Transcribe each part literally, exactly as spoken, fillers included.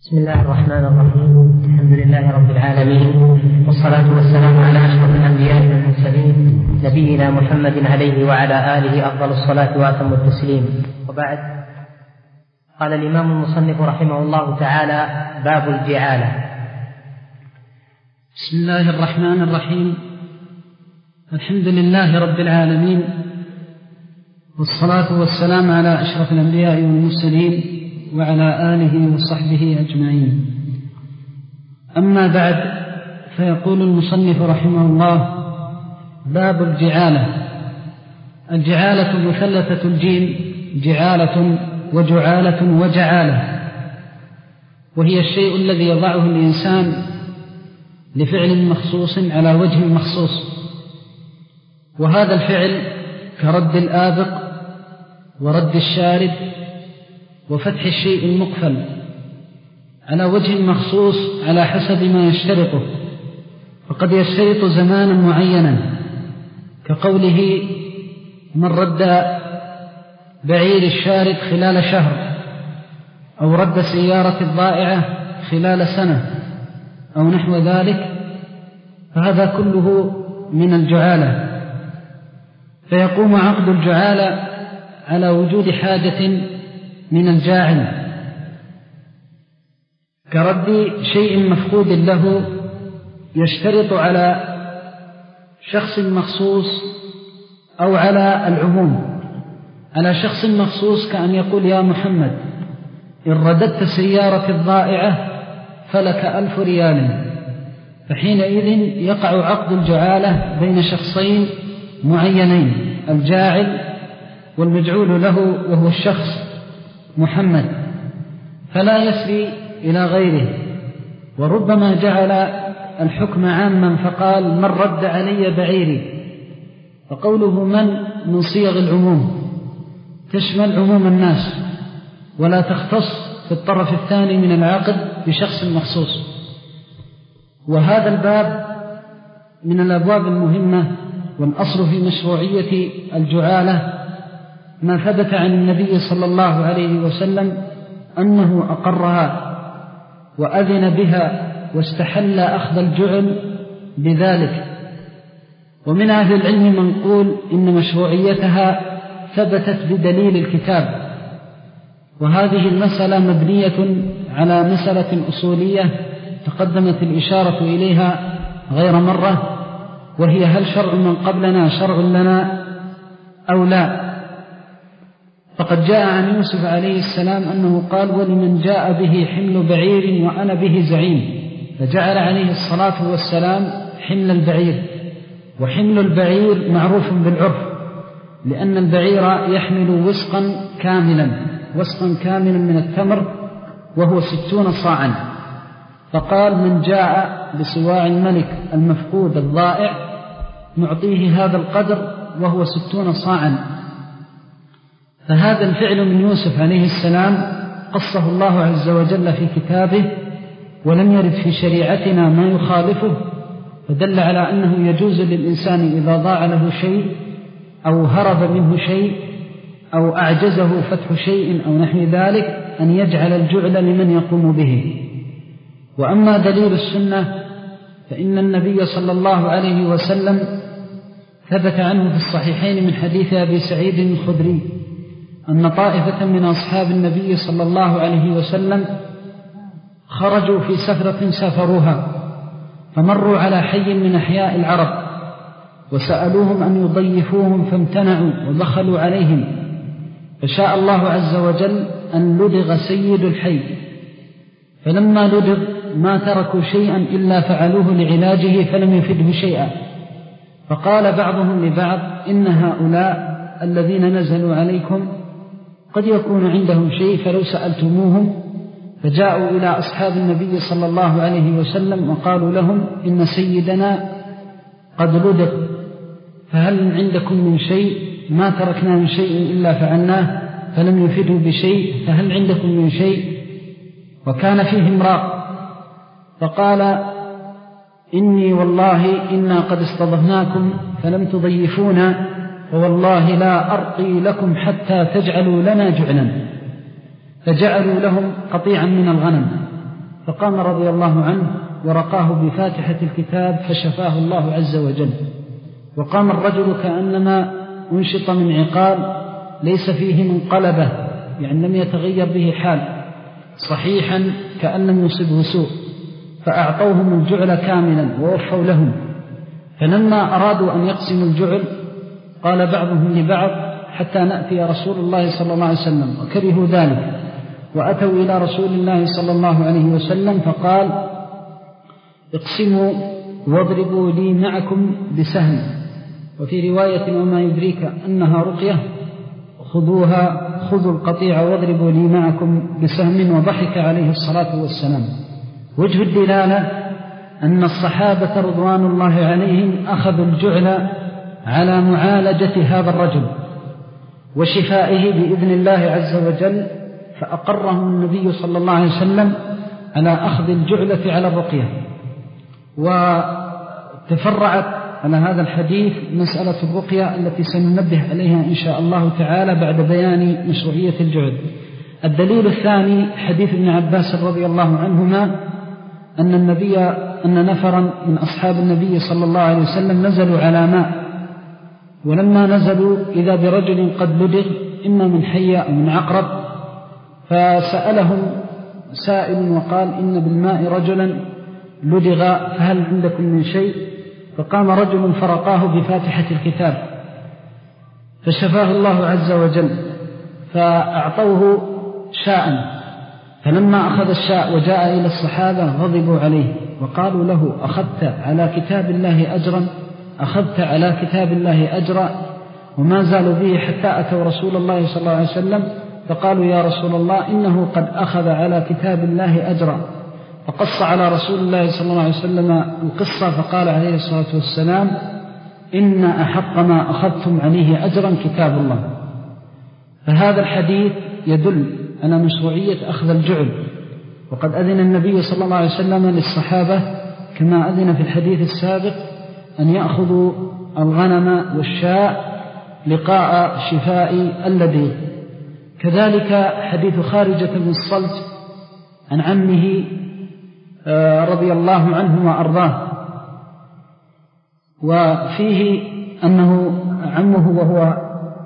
بسم الله الرحمن الرحيم. الحمد لله رب العالمين، والصلاة والسلام على أشرف الأنبياء والمرسلين نبينا محمد عليه وعلى آله أفضل الصلاة وأتم التسليم. وبعد، قال الإمام المصنف رحمه الله تعالى: باب الجعالة. بسم الله الرحمن الرحيم. الحمد لله رب العالمين، والصلاة والسلام على أشرف الأنبياء والمرسلين وعلى آله وصحبه أجمعين. أما بعد، فيقول المصنف رحمه الله: باب الجعالة. الجعالة مثلثة الجيم، جعالة وجعالة وجعالة، وهي الشيء الذي يضعه الإنسان لفعل مخصوص على وجه مخصوص، وهذا الفعل كرد الآبق ورد الشارد وفتح الشيء المقفل على وجه مخصوص على حسب ما يشترطه، فقد يشترط زمانا معينا، كقوله: من رد بعير الشارد خلال شهر، أو رد سيارة الضائعة خلال سنة، أو نحو ذلك، فهذا كله من الجعالة. فيقوم عقد الجعالة على وجود حاجة من الجاعل، كرد شيء مفقود له يشترط على شخص مخصوص أو على العموم. على شخص مخصوص كأن يقول: يا محمد، إن رددت سيارة الضائعة فلك ألف ريال، فحينئذ يقع عقد الجعالة بين شخصين معينين، الجاعل والمجعول له وهو الشخص محمد، فلا يسري إلى غيره. وربما جعل الحكم عاما فقال: من رد علي بعيري، فقوله من من صيغ العموم، تشمل عموم الناس ولا تختص في الطرف الثاني من العقد بشخص مخصوص. وهذا الباب من الأبواب المهمة، والأصل في مشروعية الجعالة ما ثبت عن النبي صلى الله عليه وسلم أنه أقرها وأذن بها واستحل أخذ الجعل بذلك. ومن أهل العلم من قول إن مشروعيتها ثبتت بدليل الكتاب، وهذه المسألة مبنية على مسألة أصولية تقدمت الإشارة إليها غير مرة، وهي: هل شرع من قبلنا شرع لنا أو لا؟ فقد جاء عن يوسف عليه السلام أنه قال: ولمن جاء به حمل بعير وأنا به زعيم، فجعل عليه الصلاة والسلام حمل البعير. وحمل البعير معروف بالعرف، لأن البعير يحمل وسقا كاملا وسقا كاملا من التمر، وهو ستون صاعا. فقال: من جاء بصواع الملك المفقود الضائع نعطيه هذا القدر، وهو ستون صاعا. فهذا الفعل من يوسف عليه السلام قصه الله عز وجل في كتابه، ولم يرد في شريعتنا ما يخالفه، فدل على أنه يجوز للإنسان إذا ضاع له شيء أو هرب منه شيء أو أعجزه فتح شيء أو نحو ذلك أن يجعل الجعل لمن يقوم به. وأما دليل السنة فإن النبي صلى الله عليه وسلم ثبت عنه في الصحيحين من حديث أبي سعيد الخدري أن طائفة من أصحاب النبي صلى الله عليه وسلم خرجوا في سفرة سافروها، فمروا على حي من أحياء العرب، وسألوهم أن يضيفوهم فامتنعوا ودخلوا عليهم، فشاء الله عز وجل أن لدغ سيد الحي، فلما لدغ ما تركوا شيئا إلا فعلوه لعلاجه فلم يفده شيئا. فقال بعضهم لبعض: إن هؤلاء الذين نزلوا عليكم قد يكون عندهم شيء فلو سألتموهم. فجاءوا إلى أصحاب النبي صلى الله عليه وسلم وقالوا لهم: إن سيدنا قد لدغ، فهل عندكم من شيء؟ ما تركنا من شيء إلا فعلناه فلم يفدوا بشيء، فهل عندكم من شيء؟ وكان فيه امرأة، فقال: إني والله إنا قد استضفناكم فلم تضيفونا، فوالله لا أرقي لكم حتى تجعلوا لنا جعلا. فجعلوا لهم قطيعا من الغنم، فقام رضي الله عنه ورقاه بفاتحة الكتاب فشفاه الله عز وجل. وقام الرجل كأنما انشط من عقال ليس فيه منقلبة، يعني لم يتغير به حال، صحيحا كأن لم يصبه سوء، فأعطوهم الجعل كاملا ووفوا لهم. فلما أرادوا أن يقسموا الجعل قال بعضهم لبعض حتى نأتي رسول الله صلى الله عليه وسلم، وكرهوا ذلك وأتوا إلى رسول الله صلى الله عليه وسلم فقال اقسموا واضربوا لي معكم بسهم، وفي رواية وما يدريك أنها رقية خذوها خذوا القطيع واضربوا لي معكم بسهم، وضحك عليه الصلاة والسلام. وجه الدلالة أن الصحابة رضوان الله عليهم أخذوا الجعل على معالجة هذا الرجل وشفائه بإذن الله عز وجل، فأقرهم النبي صلى الله عليه وسلم على أخذ الجعلة على الرقية. وتفرعت على هذا الحديث مسألة الرقية التي سننبه عليها إن شاء الله تعالى بعد بيان مشروعية الجعل. الدليل الثاني حديث ابن عباس رضي الله عنهما أن النبي أن نفرا من أصحاب النبي صلى الله عليه وسلم نزلوا على ماء، ولما نزلوا إذا برجل قد لدغ إما من حية أو من عقرب، فسألهم سائل وقال إن بالماء رجلا لدغ فهل عندكم من شيء؟ فقام رجل فرقاه بفاتحة الكتاب فشفاه الله عز وجل، فأعطوه شاء، فلما أخذ الشاء وجاء إلى الصحابة غضبوا عليه وقالوا له أخذت على كتاب الله أجرا أخذت على كتاب الله أجرا، وما زالوا به حتى أتوا رسول الله صلى الله عليه وسلم فقالوا يا رسول الله إنه قد أخذ على كتاب الله أجرا، فقص على رسول الله صلى الله عليه وسلم القصة فقال عليه الصلاة والسلام إن أحق ما أخذتم عليه أجرا كتاب الله. فهذا الحديث يدل على مشروعية أخذ الجعل، وقد أذن النبي صلى الله عليه وسلم للصحابة كما أذن في الحديث السابق أن يأخذوا الغنم والشاء لقاء شفاء اللدغ. كذلك حديث خارجة بن الصلت عن عمه رضي الله عنه وأرضاه، وفيه أنه عمه وهو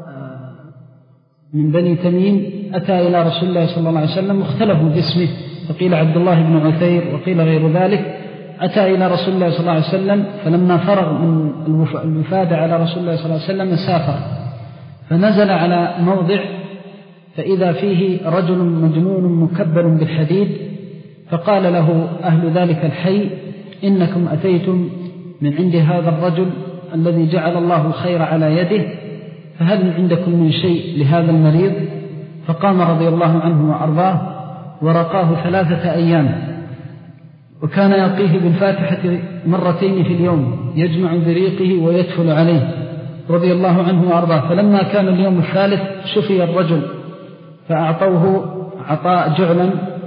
من بني تميم أتى إلى رسول الله صلى الله عليه وسلم واختلفوا باسمه، فقيل عبد الله بن عثير وقيل غير ذلك. أتى إلى رسول الله صلى الله عليه وسلم فلما فرغ من الوفادة على رسول الله صلى الله عليه وسلم سافر، فنزل على موضع فإذا فيه رجل مجنون مكبل بالحديد، فقال له أهل ذلك الحي إنكم أتيتم من عند هذا الرجل الذي جعل الله الخير على يده، فهل عندكم من شيء لهذا المريض؟ فقام رضي الله عنه وأرضاه ورقاه ثلاثة أيام، وكان يلقيه بالفاتحة مرتين في اليوم يجمع بريقه ويدفل عليه رضي الله عنه وأرضاه. فلما كان اليوم الثالث شفي الرجل فأعطوه عطاء جعلا،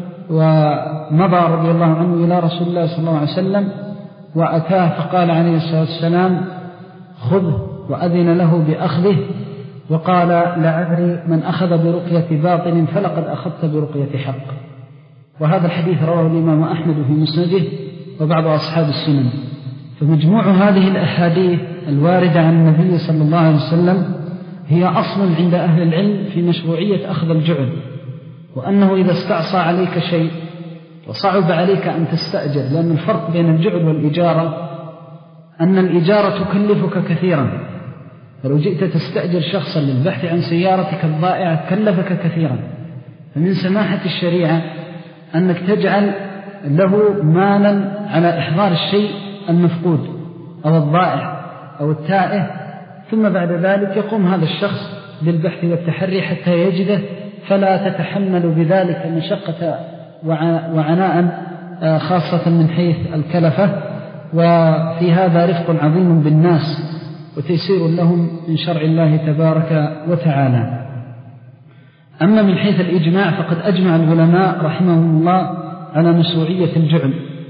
ومضى رضي الله عنه إلى رسول الله صلى الله عليه وسلم وأتاه فقال عليه الصلاة والسلام خذه، وأذن له بأخذه وقال لا أدري من أخذ برقية باطل فلقد أخذت برقية حق. وهذا الحديث رواه الإمام أحمد في مسنده وبعض أصحاب السنن. فمجموع هذه الأحاديث الواردة عن النبي صلى الله عليه وسلم هي أصل عند أهل العلم في مشروعية أخذ الجعل، وأنه إذا استعصى عليك شيء وصعب عليك أن تستأجر، لأن الفرق بين الجعل والإجارة أن الإجارة تكلفك كثيرا، فلو جئت تستأجر شخصا للبحث عن سيارتك الضائعة كلفك كثيرا. فمن سماحة الشريعة أنك تجعل له مالا على إحضار الشيء المفقود أو الضائع أو التائه، ثم بعد ذلك يقوم هذا الشخص بالبحث والتحري حتى يجده، فلا تتحمل بذلك مشقة وعناء خاصة من حيث الكلفة. وفي هذا رفق عظيم بالناس وتيسير لهم من شرع الله تبارك وتعالى. أما من حيث الإجماع فقد أجمع العلماء رحمهم الله على مشروعية الجعل،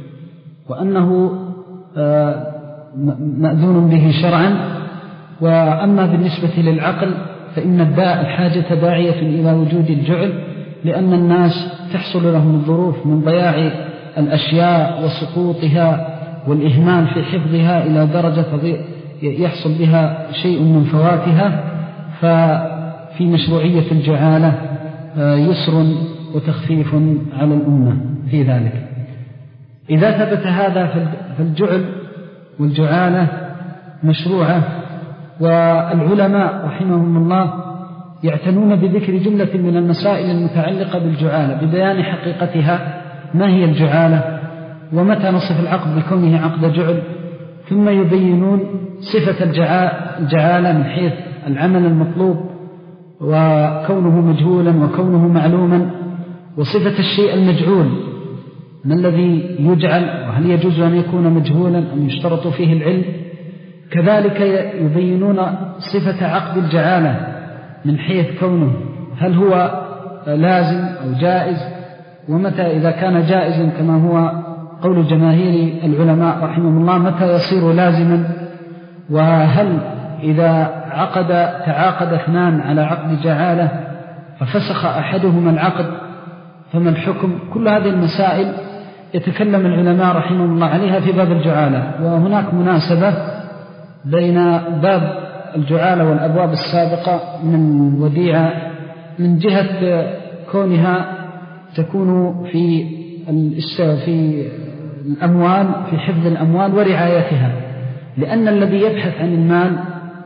وأنه مأذون به شرعا. وأما بالنسبة للعقل فإن الداء الحاجة داعية إلى وجود الجعل، لأن الناس تحصل لهم الظروف من ضياع الأشياء وسقوطها والإهمال في حفظها إلى درجة يحصل بها شيء من فواتها، ففي مشروعية الجعالة يسر وتخفيف على الأمة في ذلك. إذا ثبت هذا فالجعل والجعالة مشروعة، والعلماء رحمهم الله يعتنون بذكر جملة من المسائل المتعلقة بالجعالة ببيان حقيقتها، ما هي الجعالة ومتى نصف العقد بكونه عقد جعل، ثم يبينون صفة الجعالة من حيث العمل المطلوب وكونه مجهولا وكونه معلوما، وصفة الشيء المجعول ما الذي يجعل وهل يجوز أن يكون مجهولا أم يشترط فيه العلم. كذلك يبينون صفة عقد الجعالة من حيث كونه هل هو لازم أو جائز، ومتى إذا كان جائزا كما هو قول جماهير العلماء رحمهم الله متى يصير لازما، وهل إذا عقد تعاقد اثنان على عقد جعالة ففسخ أحدهما العقد فما الحكم. كل هذه المسائل يتكلم العلماء رحمهم الله عليها في باب الجعالة، وهناك مناسبة بين باب الجعالة والأبواب السابقة من الوديعة من جهة كونها تكون في في الأموال، في حفظ الأموال ورعايتها، لأن الذي يبحث عن المال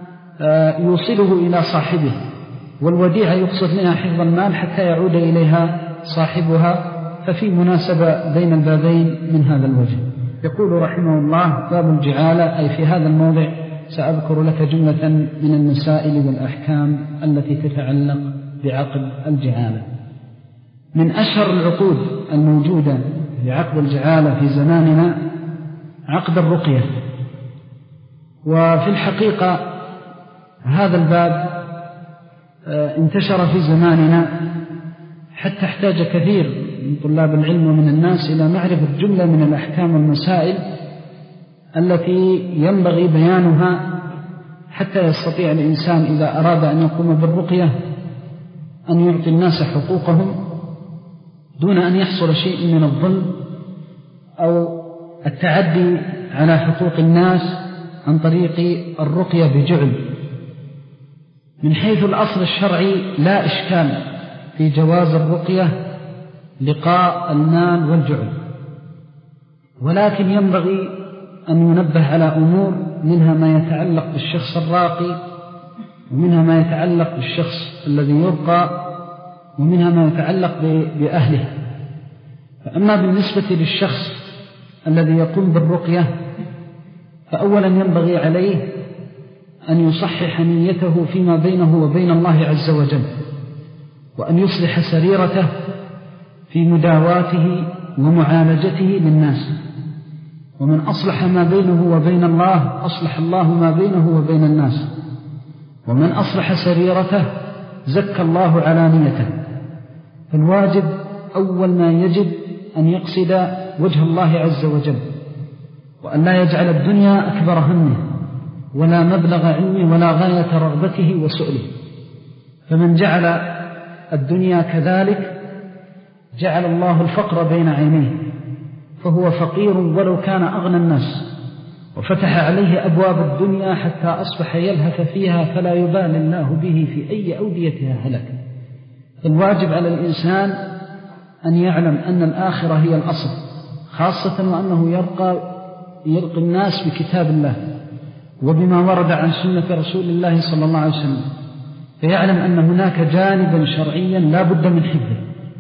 يوصله إلى صاحبه، والوديعة يقصد منها حفظ المال حتى يعود إليها صاحبها، ففي مناسبة بين البابين من هذا الوجه. يقول رحمه الله باب الجعالة، أي في هذا الموضع سأذكر لك جملة من المسائل والأحكام التي تتعلق بعقد الجعالة. من أشهر العقود الموجودة بعقد الجعالة في زماننا عقد الرقية، وفي الحقيقة هذا الباب انتشر في زماننا حتى احتاج كثير من طلاب العلم ومن الناس إلى معرفة جملة من الأحكام والمسائل التي ينبغي بيانها حتى يستطيع الإنسان إذا أراد أن يقوم بالرقية أن يعطي الناس حقوقهم دون أن يحصل شيء من الظلم أو التعدي على حقوق الناس عن طريق الرقية بجعل. من حيث الأصل الشرعي لا إشكال في جواز الرقية لقاء المال والجعل، ولكن ينبغي أن ينبه على أمور منها ما يتعلق بالشخص الراقي، ومنها ما يتعلق بالشخص الذي يرقى، ومنها ما يتعلق بأهله. فأما بالنسبة للشخص الذي يقوم بالرقية فأولا ينبغي عليه أن يصحح نيته فيما بينه وبين الله عز وجل، وأن يصلح سريرته في مداواته ومعالجته للناس، ومن أصلح ما بينه وبين الله أصلح الله ما بينه وبين الناس، ومن أصلح سريرته زكى الله علانيته. فالواجب أول ما يجب أن يقصد وجه الله عز وجل، وأن لا يجعل الدنيا أكبر همه ولا مبلغ علمه ولا غاية رغبته وسؤله. فمن جعل الدنيا كذلك جعل الله الفقر بين عينيه، فهو فقير ولو كان أغنى الناس، وفتح عليه أبواب الدنيا حتى أصبح يلهث فيها فلا يبال الله به في أي أوديتها هلك. الواجب على الإنسان أن يعلم أن الآخرة هي الأصل، خاصة وأنه يرقى يلقي الناس بكتاب الله وبما ورد عن سنة رسول الله صلى الله عليه وسلم، فيعلم أن هناك جانبا شرعيا لا بد من حفظه.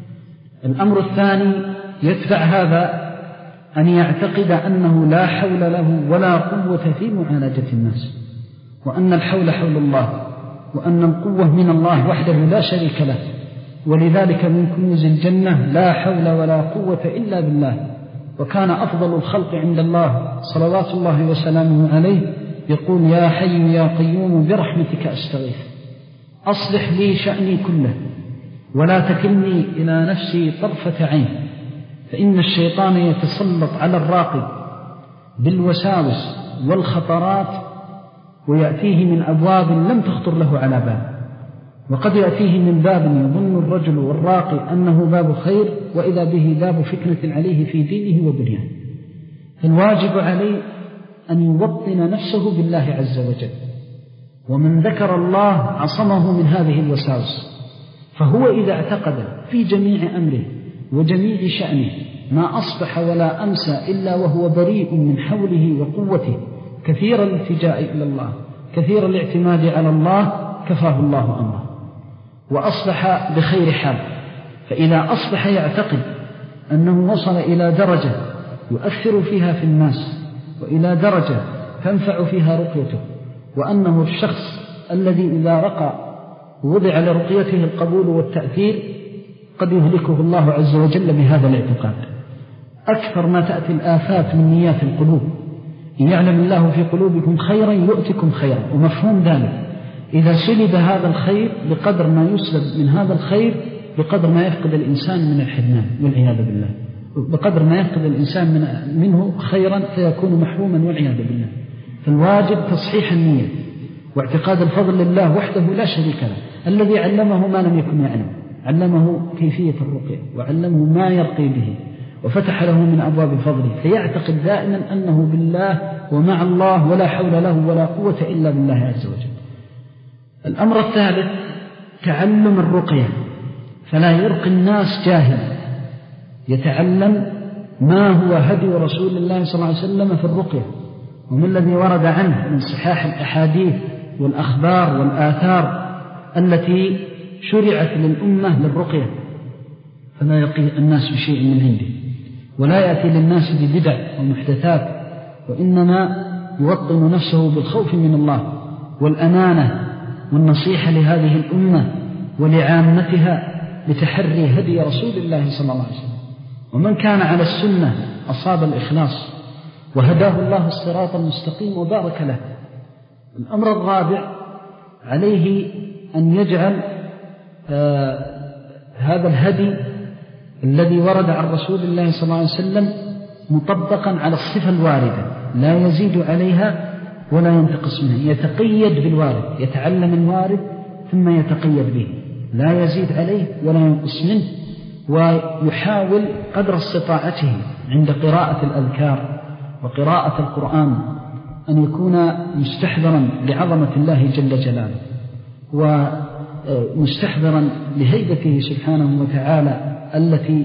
الأمر الثاني يتبع هذا أن يعتقد أنه لا حول له ولا قوة في معالجة الناس، وأن الحول حول الله، وأن القوة من الله وحده لا شريك له، ولذلك من كنوز الجنة لا حول ولا قوة إلا بالله. وكان أفضل الخلق عند الله صلوات الله وسلامه عليه يقول: يا حي يا قيوم برحمتك أستغيث، أصلح لي شأني كله ولا تكلني إلى نفسي طرفة عين، فإن الشيطان يتسلط على الراقي بالوساوس والخطرات ويأتيه من أبواب لم تخطر له على بال. وقد يأتيه من باب يظن الرجل والراقي أنه باب خير وإذا به باب فتنة عليه في دينه وبنيانه. فالواجب عليه أن يوطن نفسه بالله عز وجل، ومن ذكر الله عصمه من هذه الوساوس. فهو إذا اعتقد في جميع أمره وجميع شأنه ما أصبح ولا أمسى إلا وهو بريء من حوله وقوته، كثير الالتجاء إلى الله، كثير الاعتماد على الله، كفاه الله أمره وأصبح بخير حال. فإذا أصبح يعتقد أنه وصل إلى درجة يؤثر فيها في الناس، وإلى درجة تنفع فيها رقيته، وأنه الشخص الذي إذا رقى وضع لرقيته القبول والتأثير، قد يهلكه الله عز وجل بهذا الاعتقاد. أكثر ما تأتي الآفات من نيات القلوب. إن يعلم الله في قلوبكم خيرا يؤتكم خيرا، ومفهوم ذلك إذا سلب هذا الخير بقدر ما يسلب من هذا الخير بقدر ما يفقد الإنسان من الحرمان والعياذ بالله، بقدر ما يفقد الإنسان من منه خيرا فيكون محروما والعياذ بالله. فالواجب تصحيح النية واعتقاد الفضل لله وحده لا شريك له، الذي علمه ما لم يكن يعلم، علمه كيفية الرقية وعلمه ما يرقي به وفتح له من أبواب فضله، فيعتقد دائما أنه بالله ومع الله ولا حول له ولا قوة إلا بالله عز وجل. الأمر الثالث تعلم الرقية، فلا يرقي الناس جاهل، يتعلم ما هو هدي رسول الله صلى الله عليه وسلم في الرقية، وما الذي ورد عنه من صحاح الأحاديث والأخبار والآثار التي شرعت للأمة للرقية. فلا يرقي الناس بشيء من عنده، ولا يأتي للناس ببدع ومحدثات، وإنما يوطن نفسه بالخوف من الله والأمانة والنصيحة لهذه الأمة ولعامتها بتحري هدي رسول الله صلى الله عليه وسلم. ومن كان على السنة أصاب الإخلاص وهداه الله الصراط المستقيم وبارك له. الأمر الرابع عليه أن يجعل آه هذا الهدي الذي ورد عن رسول الله صلى الله عليه وسلم مطبقا على الصفة الواردة، لا يزيد عليها ولا ينتقص منها، يتقيد بالوارد، يتعلم الوارد ثم يتقيد به، لا يزيد عليه ولا ينقص منه، ويحاول قدر استطاعته عند قراءة الأذكار وقراءة القرآن أن يكون مستحضرا لعظمة الله جل جلاله، ومستحضرا لهيبته سبحانه وتعالى التي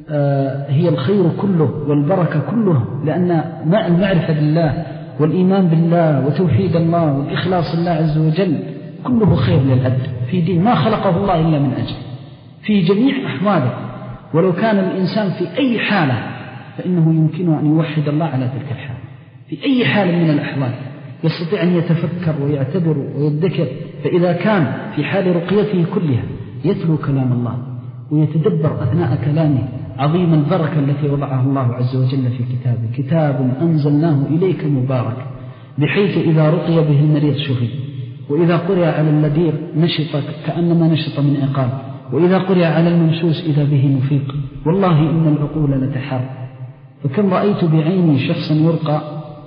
هي الخير كله والبركة كله، لأن مع المعرفة بالله والإيمان بالله وتوحيد الله والإخلاص الله عز وجل كله خير للعبد في دين ما خلقه الله إلا من أجل في جميع أحواله. ولو كان الإنسان في أي حالة فإنه يمكنه أن يوحد الله على تلك الحالة، في أي حال من الأحوال يستطيع أن يتفكر ويعتبر ويذكر. فإذا كان في حال رقيته كلها يتلو كلام الله ويتدبر أثناء كلامه عظيم البركة التي وضعها الله عز وجل في كتابه، كتاب أنزلناه إليك مبارك، بحيث إذا رقي به المريض شفي، وإذا قرئ على اللدير نشط كأنما نشط من عقاب، وإذا قرئ على الممسوس إذا به مفيق. والله إن العقول لتحار. فكم رأيت بعيني شخصا يرقى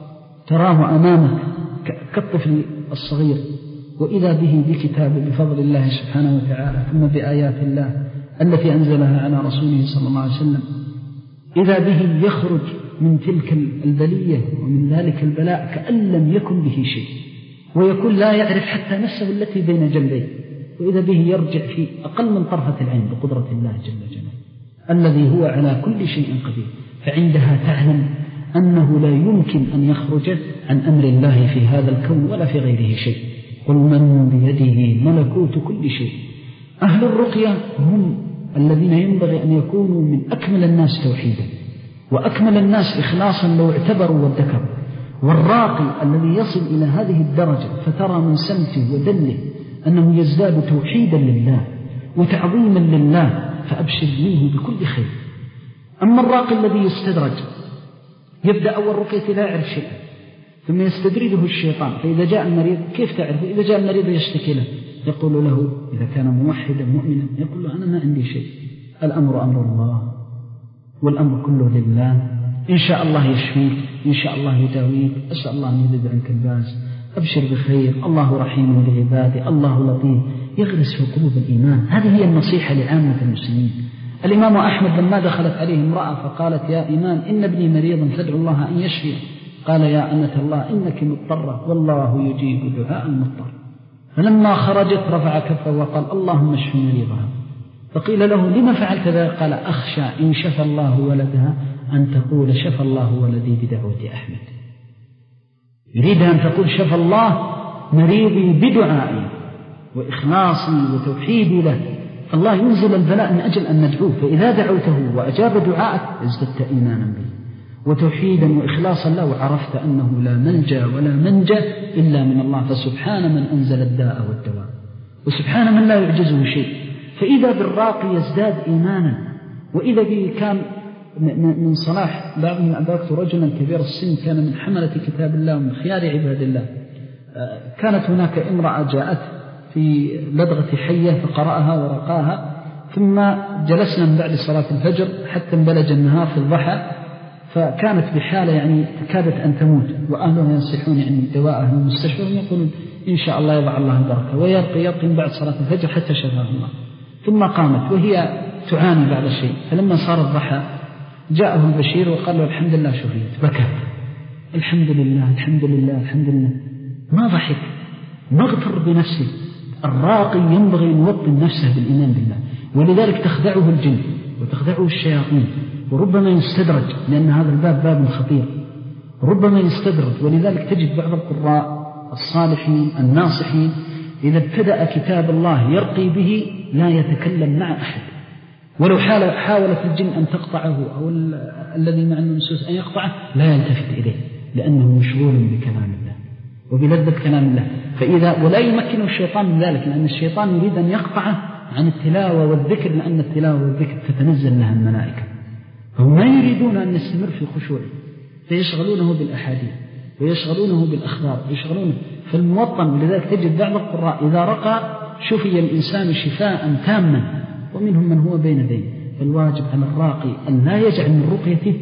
تراه أمامك كالطفل الصغير، وإذا به بكتاب بفضل الله سبحانه وتعالى ثم بآيات الله التي أنزلها على رسوله صلى الله عليه وسلم، إذا به يخرج من تلك البلية ومن ذلك البلاء كأن لم يكن به شيء، ويكون لا يعرف حتى نفسه التي بين جنبيه، وإذا به يرجع في أقل من طرفة العين بقدرة الله جل جلاله الذي هو على كل شيء قدير. فعندها تعلم أنه لا يمكن أن يخرج عن أمر الله في هذا الكون ولا في غيره شيء. قل من بيده ملكوت كل شيء. أهل الرقية هم الذين ينبغي أن يكونوا من أكمل الناس توحيدا وأكمل الناس إخلاصا لو اعتبروا وذكروا. والراقي الذي يصل إلى هذه الدرجة فترى من سمته ودله أنه يزداد توحيدا لله وتعظيما لله، فأبشر منه بكل خير. أما الراقي الذي يستدرج يبدأ أول رقية لا يعرف شيئا ثم يستدرجه الشيطان، فإذا جاء المريض كيف تعرف؟ إذا جاء المريض يشتكي له يقول له إذا كان موحدا مؤمنا يقول له أنا ما عندي شيء، الأمر أمر الله والأمر كله لله، إن شاء الله يشفيك، إن شاء الله يداويك، أسأل الله أن يذهب عنك الباس، أبشر بخير، الله رحيم بعباده، الله لطيف. يغرس في قلوب الإيمان. هذه هي النصيحة لعامة المسلمين. الإمام أحمد لما دخلت عليه امرأة فقالت يا إمام إن ابني مريض فادعو الله أن يشفيه، قال يا أمة الله إنك مضطرة والله يجيب دعاء المضطر. فلما خرجت رفع كفه وقال اللهم اشف مريضها. فقيل له لما فعلت ذلك؟ قال أخشى إن شفى الله ولدها أن تقول شفى الله ولدي بدعوة أحمد. يريد أن تقول شفى الله مريضي بدعائي وإخلاصي وتوحيدي له. فالله ينزل البلاء من أجل أن ندعوه، فإذا دعوته وأجاب دعاءك ازددت إيمانا به وتوحيدا وإخلاصا له، وعرفت أنه لا ملجأ ولا منجا إلا من الله. فسبحان من أنزل الداء والدواء، وسبحان من لا يعجزه شيء. فإذا بالراقي يزداد إيمانا، وإذا به كان من صلاح بعضهم أدركت رجلا كبير السن كان من حملة كتاب الله ومن خيار عباد الله. كانت هناك امرأة جاءت في لدغة حية فقرأها ورقاها، ثم جلسنا من بعد صلاة الفجر حتى انبلج النهار في الضحى، فكانت بحالة يعني تكادت أن تموت، وأهلها ينصحون يعني دواءها من المستشفى ويقولون إن شاء الله يضع الله البركة، ويرقي يرقي من بعد صلاة الفجر حتى شفاها الله. ثم قامت وهي تعاني بعض الشيء، فلما صار الضحى جاءه البشير وقال له الحمد لله شفيت. بكى الحمد لله الحمد لله الحمد لله، ما ضحك، ما اغتر بنفسه. الراقي ينبغي أن يوطن نفسه بالإيمان بالله، ولذلك تخدعه الجن وتخدعه الشياطين، وربما يستدرج، لأن هذا الباب باب خطير، ربما يستدرج. ولذلك تجد بعض القراء الصالحين الناصحين إذا ابتدأ كتاب الله يرقي به لا يتكلم مع أحد، ولو حاولت الجن أن تقطعه أو الذي مع النسوس أن يقطعه لا يلتفت إليه، لأنه مشغول بكلام الله وبلذة كلام الله. فإذا ولا يمكن الشيطان من ذلك، لأن الشيطان يريد أن يقطعه عن التلاوة والذكر، لأن التلاوة والذكر تتنزل لها الملائكة، هم ما يريدون أن يستمر في خشوعه، فيشغلونه بالأحاديث ويشغلونه بالأخبار ويشغلونه. فالموطن لذلك تجد بعض القراء إذا رقى شفي الإنسان شفاء تاما، ومنهم من هو بين ذي. فالواجب على الراقي أن لا يجعل من رقيته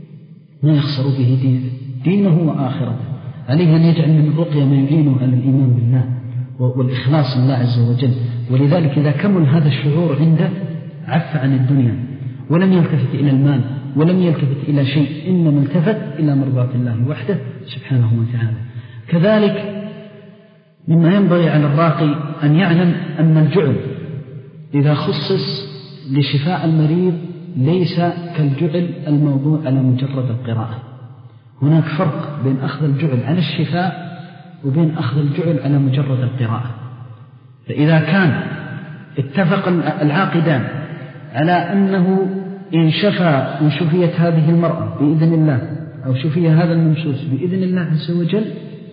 ما يخسر به دينه وآخرته، عليه أن يجعل من الرقية ما يعينه على الإيمان بالله والإخلاص لله عز وجل. ولذلك إذا كمل هذا الشعور عنده عف عن الدنيا ولم يلتفت إلى المال ولم يلتفت إلى شيء، إنما التفت إلى مرضاة الله وحده سبحانه وتعالى. كذلك مما ينبغي على الراقي أن يعلم أن الجعل إذا خصص لشفاء المريض ليس كالجعل الموضوع على مجرد القراءة. هناك فرق بين أخذ الجعل على الشفاء وبين أخذ الجعل على مجرد القراءة. فإذا كان اتفق العاقدان على أنه إن شفى إن شفيت هذه المرأة بإذن الله أو شفي هذا الممسوس بإذن الله عز وجل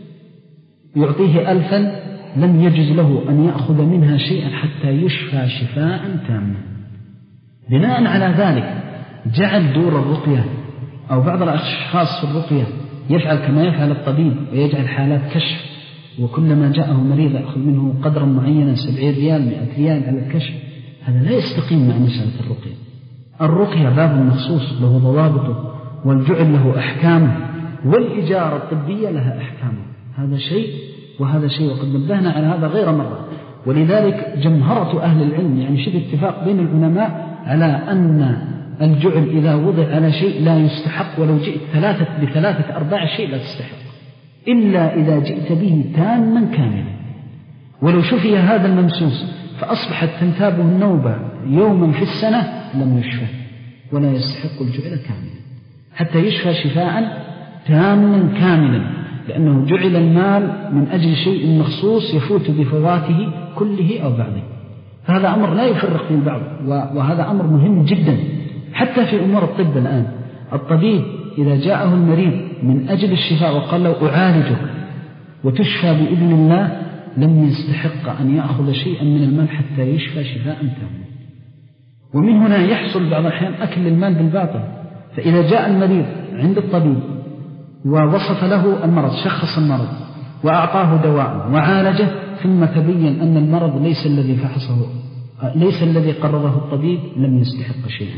يعطيه ألفا، لم يجز له أن يأخذ منها شيئا حتى يشفى شفاء تاما. بناء على ذلك جعل دور الرقية أو بعض الأشخاص في الرقية يفعل كما يفعل الطبيب ويجعل حالات كشف، وكلما جاءه مريض يأخذ منه قدرا معينا سبعين ريال مئة ريال على الكشف. هذا لا يستقيم مع مسألة الرقية. الرقية باب مخصوص له ضوابطه، والجعل له أحكامه، والإجارة الطبية لها أحكامه. هذا شيء وهذا شيء، وقد نبهنا على هذا غير مرة. ولذلك جمهرة أهل العلم يعني شبه اتفاق بين العلماء على أن الجعل إذا وضع على شيء لا يستحق، ولو جئت ثلاثة بثلاثة أرباع شيء لا تستحق إلا إذا جئت به تاما كاملا. ولو شفي هذا الممسوس فأصبحت تنتابه النوبة يوما في السنة لم يشفى ولا يستحق الجعل كاملا حتى يشفى شفاء تاما كاملا، لأنه جعل المال من أجل شيء مخصوص يفوت بفواته كله أو بعضه. فهذا أمر لا يفرق بين بعض، وهذا أمر مهم جدا حتى في أمور الطب الآن. الطبيب إذا جاءه المريض من أجل الشفاء وقال له أعالجك وتشفى بإذن الله لم يستحق أن يأخذ شيئا من المال حتى يشفى شفاء تاما. ومن هنا يحصل بعض الأحيان أكل المال بالباطل. فإذا جاء المريض عند الطبيب ووصف له المرض، شخص المرض وأعطاه دواء وعالجه، ثم تبين أن المرض ليس الذي فحصه ليس الذي قرره الطبيب، لم يستحق شيئا.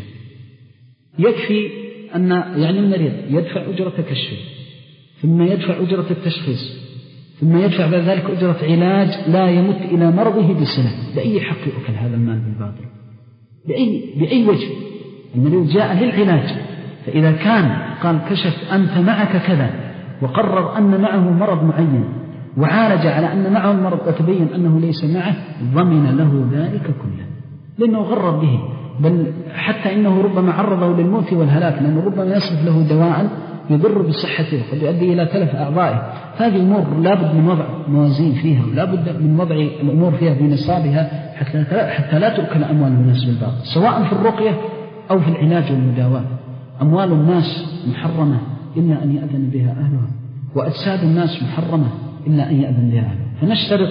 يكفي أن يعني المريض يدفع أجرة كشفه، ثم يدفع أجرة التشخيص، ثم يدفع بعد ذلك أجرة علاج لا يمت إلى مرضه بسنة، بأي حق يؤكل هذا المال بالباطل؟ بأي, بأي وجه؟ المريض جاء للعلاج، فإذا كان قال كشف أنت معك كذا وقرر أن معه مرض معين وعالج على أن معه المرض وتبين أنه ليس معه، ضمن له ذلك كله، لأنه غرر به، بل حتى إنه ربما عرضه للموت والهلاك، لأنه ربما يصرف له دواء يضر بصحته وقد يؤدي إلى تلف أعضائه. هذه أمور لابد من وضع موازين فيها، ولابد من وضع الأمور فيها بنصابها حتى لا تؤكل أموال الناس بالباطل، سواء في الرقية أو في العلاج والمداواة. أموال الناس محرمة إلا أن يأذن بها أهلها، وأجساد الناس محرمة إلا أن يأذن بها أهلها. فنشترط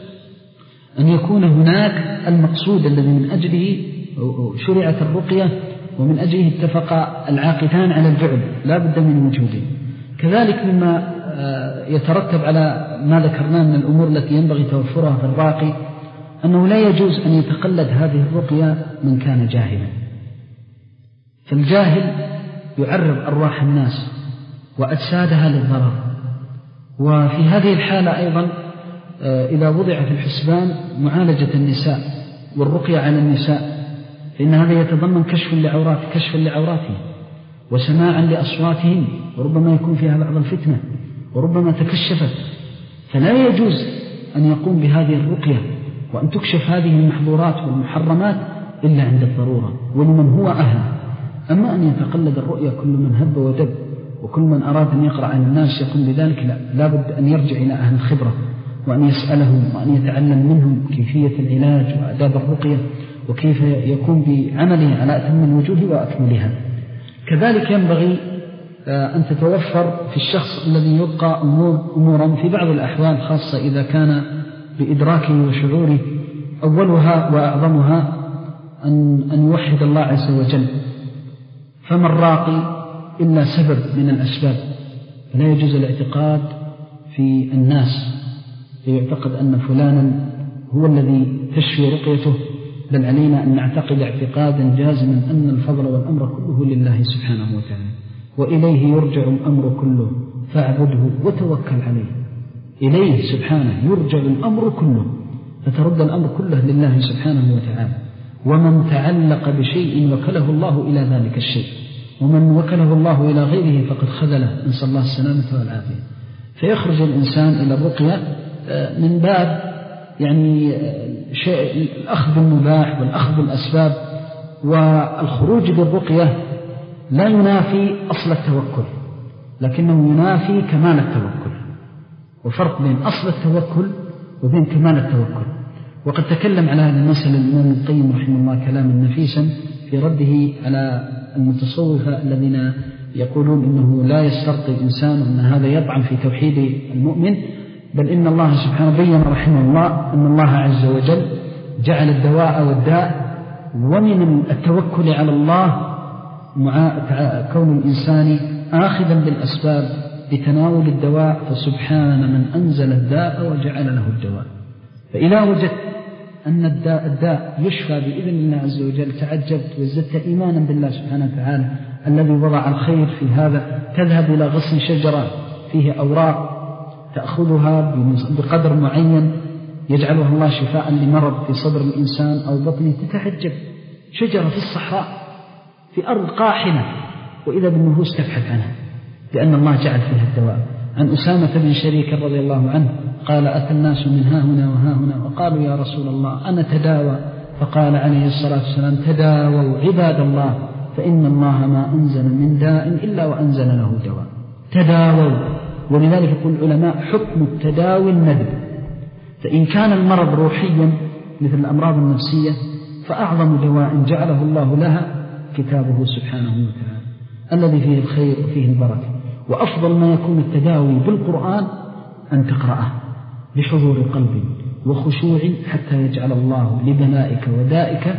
أن يكون هناك المقصود الذي من أجله شرعت الرقية ومن أجله اتفق العاقدان على الفعل، لا بد من وجوده. كذلك مما يترتب على ما ذكرناه من الأمور التي ينبغي توفرها في الراقي أنه لا يجوز أن يتقلد هذه الرقية من كان جاهلا، فالجاهل يعرض أرواح الناس وأجسادها للضرر. وفي هذه الحالة أيضا إذا وضع في الحسبان معالجة النساء والرقية على النساء، فإن هذا يتضمن كشف لعورات كشف لعوراتهم وسماعا لأصواتهم، وربما يكون فيها بعض الفتنة وربما تكشفت، فلا يجوز أن يقوم بهذه الرقية وأن تكشف هذه المحظورات والمحرمات إلا عند الضرورة ولمن هو أهل. أما أن يتقلد الرؤية كل من هب ودب وكل من أراد أن يقرأ عن الناس يقوم بذلك، لا، لابد أن يرجع إلى أهل الخبرة وأن يسألهم وأن يتعلم منهم كيفية العلاج وآداب الرقية وكيف يكون بعمله على أتم الوجوه وأكملها. كذلك ينبغي أن تتوفر في الشخص الذي يلقى أمور أمورا في بعض الأحوال، خاصة إذا كان بإدراكه وشعوره، أولها وأعظمها أن, أن يوحد الله عز وجل، فما الراقي إلا سبب من الأسباب، فلا يجوز الاعتقاد في الناس فيعتقد أن فلانا هو الذي تشفي رقيته، بل علينا أن نعتقد اعتقادا جازما أن الفضل والأمر كله لله سبحانه وتعالى، وإليه يرجع الأمر كله فاعبده وتوكل عليه. إليه سبحانه يرجع الأمر كله، فترد الأمر كله لله سبحانه وتعالى. ومن تعلق بشيء وكله الله إلى ذلك الشيء، ومن وكله الله إلى غيره فقد خذله، نسأل الله السلامة والعافية. فيخرج الإنسان إلى الرقية من باب يعني شيء الأخذ بالمباح والأخذ بالأسباب، والخروج بالرقية لا ينافي أصل التوكل، لكنه ينافي كمال التوكل، وفرق بين أصل التوكل وبين كمال التوكل. وقد تكلم على هذه المسألة الإمام القيم رحمه الله كلاما نفيسا في رده على المتصوفة الذين يقولون إنه لا يسترقي الإنسان وأن هذا يطعن في توحيد المؤمن، بل إن الله سبحانه بين رحمه الله أن الله عز وجل جعل الدواء والداء، ومن التوكل على الله مع كون الإنسان آخذا بالأسباب لتناول الدواء، فسبحان من أنزل الداء وجعل له الدواء. فإذا وجدت أن الداء, الداء يشفى بإذن الله عز وجل تعجبت وزدت إيمانا بالله سبحانه وتعالى الذي وضع الخير في هذا. تذهب إلى غصن شجرة فيه أوراق تأخذها بقدر معين يجعلها الله شفاء لمرض في صدر الإنسان أو بطنه، تتحجب شجرة في الصحراء في أرض قاحلة وإذا بالنفوس تبحث عنها لأن الله جعل فيها الدواء. عن أسامة بن شريك رضي الله عنه قال: أتى الناس من ها هنا وها هنا وقالوا يا رسول الله أنا تداوى، فقال عليه الصلاة والسلام: تداووا عباد الله فإن الله ما أنزل من داء إلا وأنزل له دواء. تداووا. ولذلك يقول العلماء: حكم التداوي الندب. فإن كان المرض روحيا مثل الأمراض النفسية فأعظم دواء جعله الله لها كتابه سبحانه وتعالى الذي فيه الخير وفيه البركة. وأفضل ما يكون التداوي بالقرآن أن تقرأه بحضور قلب وخشوع حتى يجعل الله لبلائك ودائك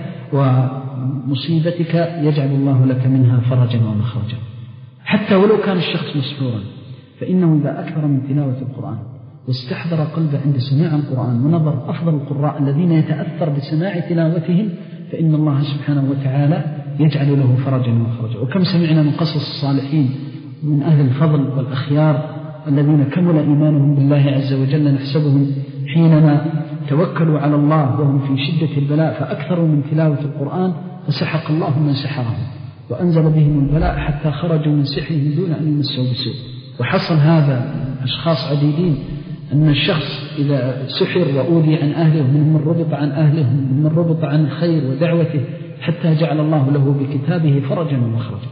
ومصيبتك يجعل الله لك منها فرجا ومخرجا، حتى ولو كان الشخص مسحورا. فإنه إذا أكثر من تلاوة القرآن واستحضر قلبه عند سماع القرآن ونظر أفضل القراء الذين يتأثر بسماع تلاوتهم فإن الله سبحانه وتعالى يجعل له فرجا ومخرجا. وكم سمعنا من قصص الصالحين من أهل الفضل والأخيار الذين كمل إيمانهم بالله عز وجل نحسبهم حينما توكلوا على الله وهم في شدة البلاء فأكثروا من تلاوة القرآن فسحق الله من سحرهم وأنزل بهم البلاء حتى خرجوا من سحرهم دون أن يمسوا بسوء. وحصل هذا أشخاص عديدين أن الشخص إذا سحر وأولي عن أهله من من ربط عن أهله من ربط عن الخير ودعوته حتى جعل الله له بكتابه فرجا ومخرجا.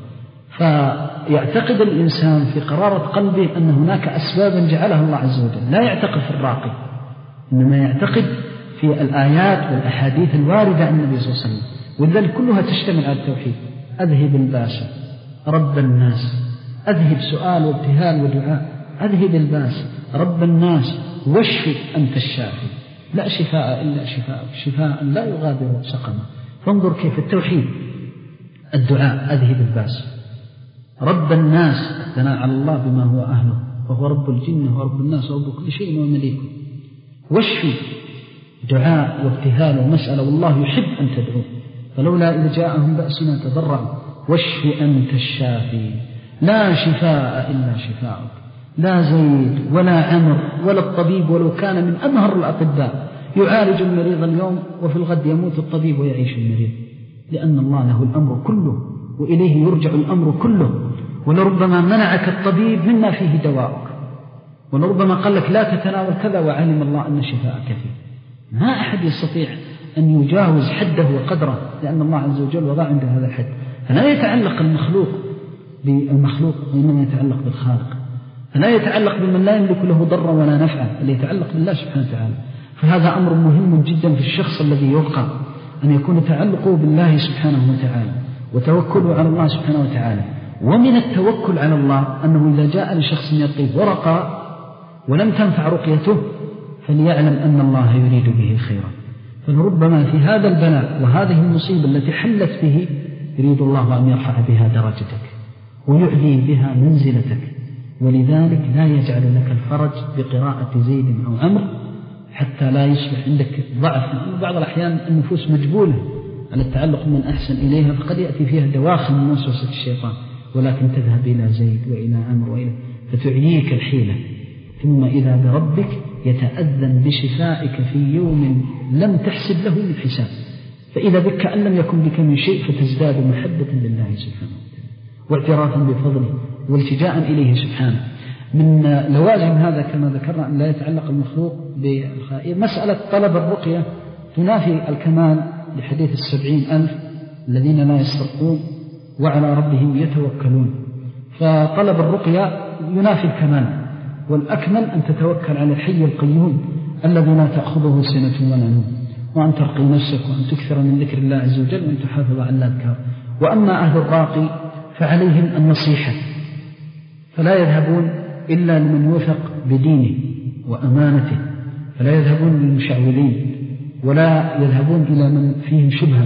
فيعتقد الإنسان في قرارة قلبه أن هناك أسبابا جعلها الله عز وجل، لا يعتقد في الراقي، إنما يعتقد في الآيات والأحاديث الواردة عن النبي صلى الله عليه وسلم، ولذلك كلها تشتمل على التوحيد. أذهب الباس رب الناس، أذهب سؤال وابتهال ودعاء، أذهب الباس رب الناس واشف أنت الشافي، لا شفاء إلا شفاء، شفاء لا يغادر سقما. فانظر كيف التوحيد الدعاء أذهب الباس رب الناس، الثناء على الله بما هو أهله، وهو رب الجنة ورب الناس ورب كل شيء ومليكه. واشفي دعاء وابتهال ومسألة، والله يحب أن تدعوه، فلولا إذ جاءهم بأسنا تضرعوا واشف أنت الشافي، لا شفاء إلا شفاءك، لا زيد ولا عمر ولا الطبيب ولو كان من أمهر الأطباء يعالج المريض اليوم وفي الغد يموت الطبيب ويعيش المريض، لأن الله له الأمر كله وإليه يرجع الأمر كله. ولربما منعك الطبيب مما فيه دواءك، ولربما قال لك لا تتناول كذا وعلم الله أن شفاءك فيه. ما أحد يستطيع أن يجاوز حده وقدره، لأن الله عز وجل وضع عنده هذا الحد. فلا يتعلق المخلوق بالمخلوق وإنما يتعلق بالخالق، فلا يتعلق بمن لا يملك له ضرا ولا نفعا، بل يتعلق بالله سبحانه وتعالى. فهذا أمر مهم جدا في الشخص الذي يوقع أن يكون تعلقه بالله سبحانه وتعالى وتوكله على الله سبحانه وتعالى. ومن التوكل على الله أنه إذا جاء لشخص يقيه ورقى ولم تنفع رقيته فليعلم أن الله يريد به خيرا، فلربما في هذا البلاء وهذه المصيبة التي حلت به يريد الله أن يرفع بها درجتك ويعلي بها منزلتك، ولذلك لا يجعل لك الفرج بقراءة زيد أو عمرو حتى لا يصبح عندك ضعف. بعض الأحيان النفوس مجبولة على التعلق من أحسن إليها، فقد يأتي فيها دواخل من وسوسة الشيطان، ولكن تذهب إلى زيد وإلى عمرو وإلى فتعييك الحيلة، ثم إذا بربك يتأذن بشفائك في يوم لم تحسب له من حساب، فإذا بك كأن لم يكن بك من شيء فتزداد محبة لله سبحانه وتعالى واعترافا بفضله والتجاء إليه سبحانه. من لوازم هذا كما ذكرنا أن لا يتعلق المخلوق بالخائر. مسألة طلب الرقية تنافي الكمال لحديث السبعين ألف الذين لا يسترقون وعلى ربهم يتوكلون، فطلب الرقية ينافي الكمال، والأكمل أن تتوكل على الحي القيوم الذي لا تأخذه سنة ولا نوم، وأن ترقي نفسك وأن تكثر من ذكر الله عز وجل وأن تحافظ على الأذكار. وأما أهل الراقي فعليهم النصيحة، فلا يذهبون إلا لمن يوثق بدينه وأمانته، فلا يذهبون للمشعوذين ولا يذهبون إلى من فيهم شبهة.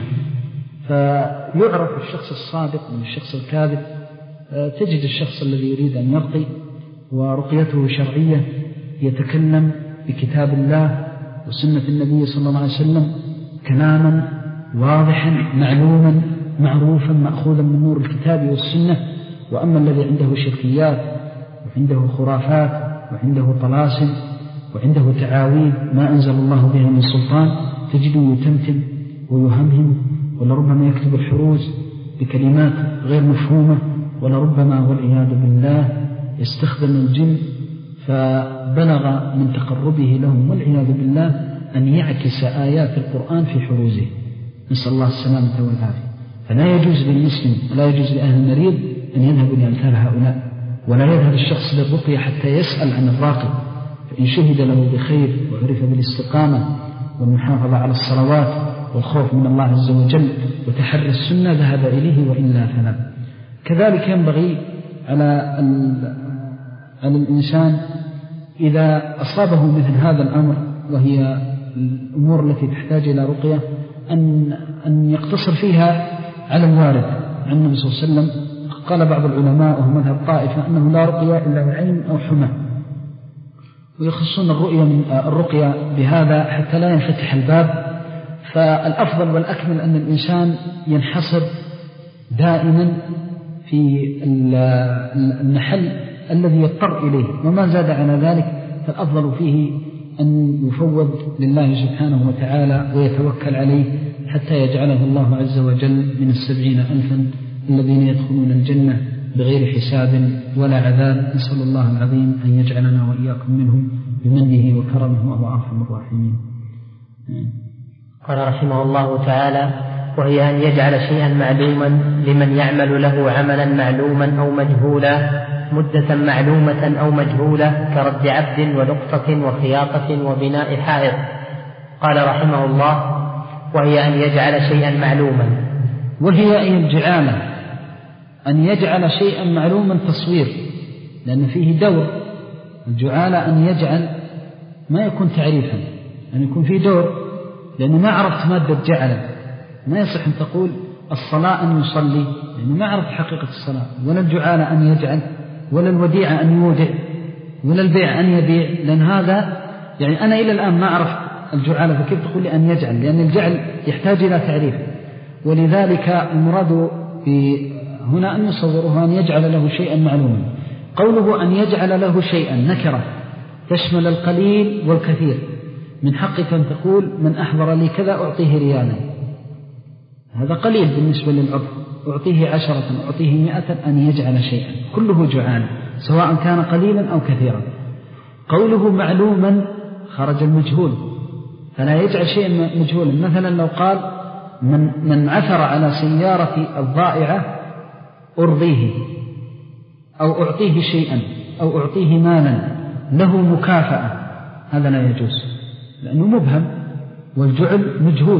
فيعرف الشخص الصادق من الشخص الكاذب. تجد الشخص الذي يريد أن يرقي ورقيته شرعية يتكلم بكتاب الله وسنة النبي صلى الله عليه وسلم كلاما واضحا معلوما معروفا مأخوذا من نور الكتاب والسنة. وأما الذي عنده شركيات وعنده خرافات وعنده طلاسم وعنده تعاويذ ما أنزل الله بها من سلطان تجده يتمتم ويهمهم، ولربما يكتب الحروز بكلمات غير مفهومة، ولربما والعياذ بالله يستخدم الجن فبلغ من تقربه لهم والعياذ بالله أن يعكس آيات القرآن في حروزه، نسأل الله السلامة والعافية. فلا يجوز للمسلم ولا يجوز لأهل المريض أن يذهبوا لأمثال هؤلاء، ولا يذهب الشخص للرقية حتى يسأل عن الراقي، فإن شهد له بخير وعرف بالاستقامة والمحافظة على الصلوات والخوف من الله عز وجل وتحري السنة ذهب إليه، وإلا فلا. كذلك ينبغي على على الإنسان إذا أصابه مثل هذا الأمر وهي الأمور التي تحتاج إلى رقية أن أن يقتصر فيها على الوارد عن النبي صلى الله عليه وسلم. قال بعض العلماء وهم مذهب طائفة أنه لا رقية إلا بعين أو حمى، ويخصون الرؤية من الرقية بهذا حتى لا ينفتح الباب. فالأفضل والأكمل أن الإنسان ينحصر دائما في المحل الذي يضطر إليه، وما زاد على ذلك فالأفضل فيه أن يفوض لله سبحانه وتعالى ويتوكل عليه حتى يجعله الله عز وجل من السبعين ألفا الذين يدخلون الجنة بغير حساب ولا عذاب. نسأل الله العظيم أن يجعلنا وإياكم منهم بمنه وكرمه وهو أرحم الراحمين. قال رحمه الله تعالى: وهي أن يجعل شيئا معلوما لمن يعمل له عملا معلوما أو مجهولا مدة معلومة أو مجهولة كرد عبد ونقطة وخياطة وبناء حائط. قال رحمه الله: وهي أن يجعل شيئا معلوما. وهي أن يجعل أن يجعل شيئا معلوما تصوير، لأن فيه دور. الجعال أن يجعل ما يكون تعريفا، أن يكون فيه دور، لأنه ما عرفت مادة جعل. ما يصح أن تقول الصلاة أن يصلي، لأنه ما عرفت حقيقة الصلاة، ولا الجعال أن يجعل، ولا الوديعة أن يودع، ولا البيع أن يبيع، لأن هذا يعني أنا إلى الآن ما عرفت الجعال، فكيف تقول لي أن يجعل؟ لأن الجعل يحتاج إلى تعريف. ولذلك المراد هنا أن يصوره أن يجعل له شيئا معلوما. قوله أن يجعل له شيئا نكرة تشمل القليل والكثير. من حقك أن تقول من أحضر لي كذا أعطيه ريالا، هذا قليل بالنسبة للعرف، أعطيه عشرة أعطيه مئة. أن يجعل شيئا كله جعال سواء كان قليلا أو كثيرا. قوله معلوما خرج المجهول، فلا يجعل شيئا مجهولا. مثلا لو قال من, من عثر على سيارة الضائعة أرضيه، أو أعطيه شيئا، أو أعطيه مالا له مكافأة، هذا لا يجوز لأنه مبهم، والجعل مجهول.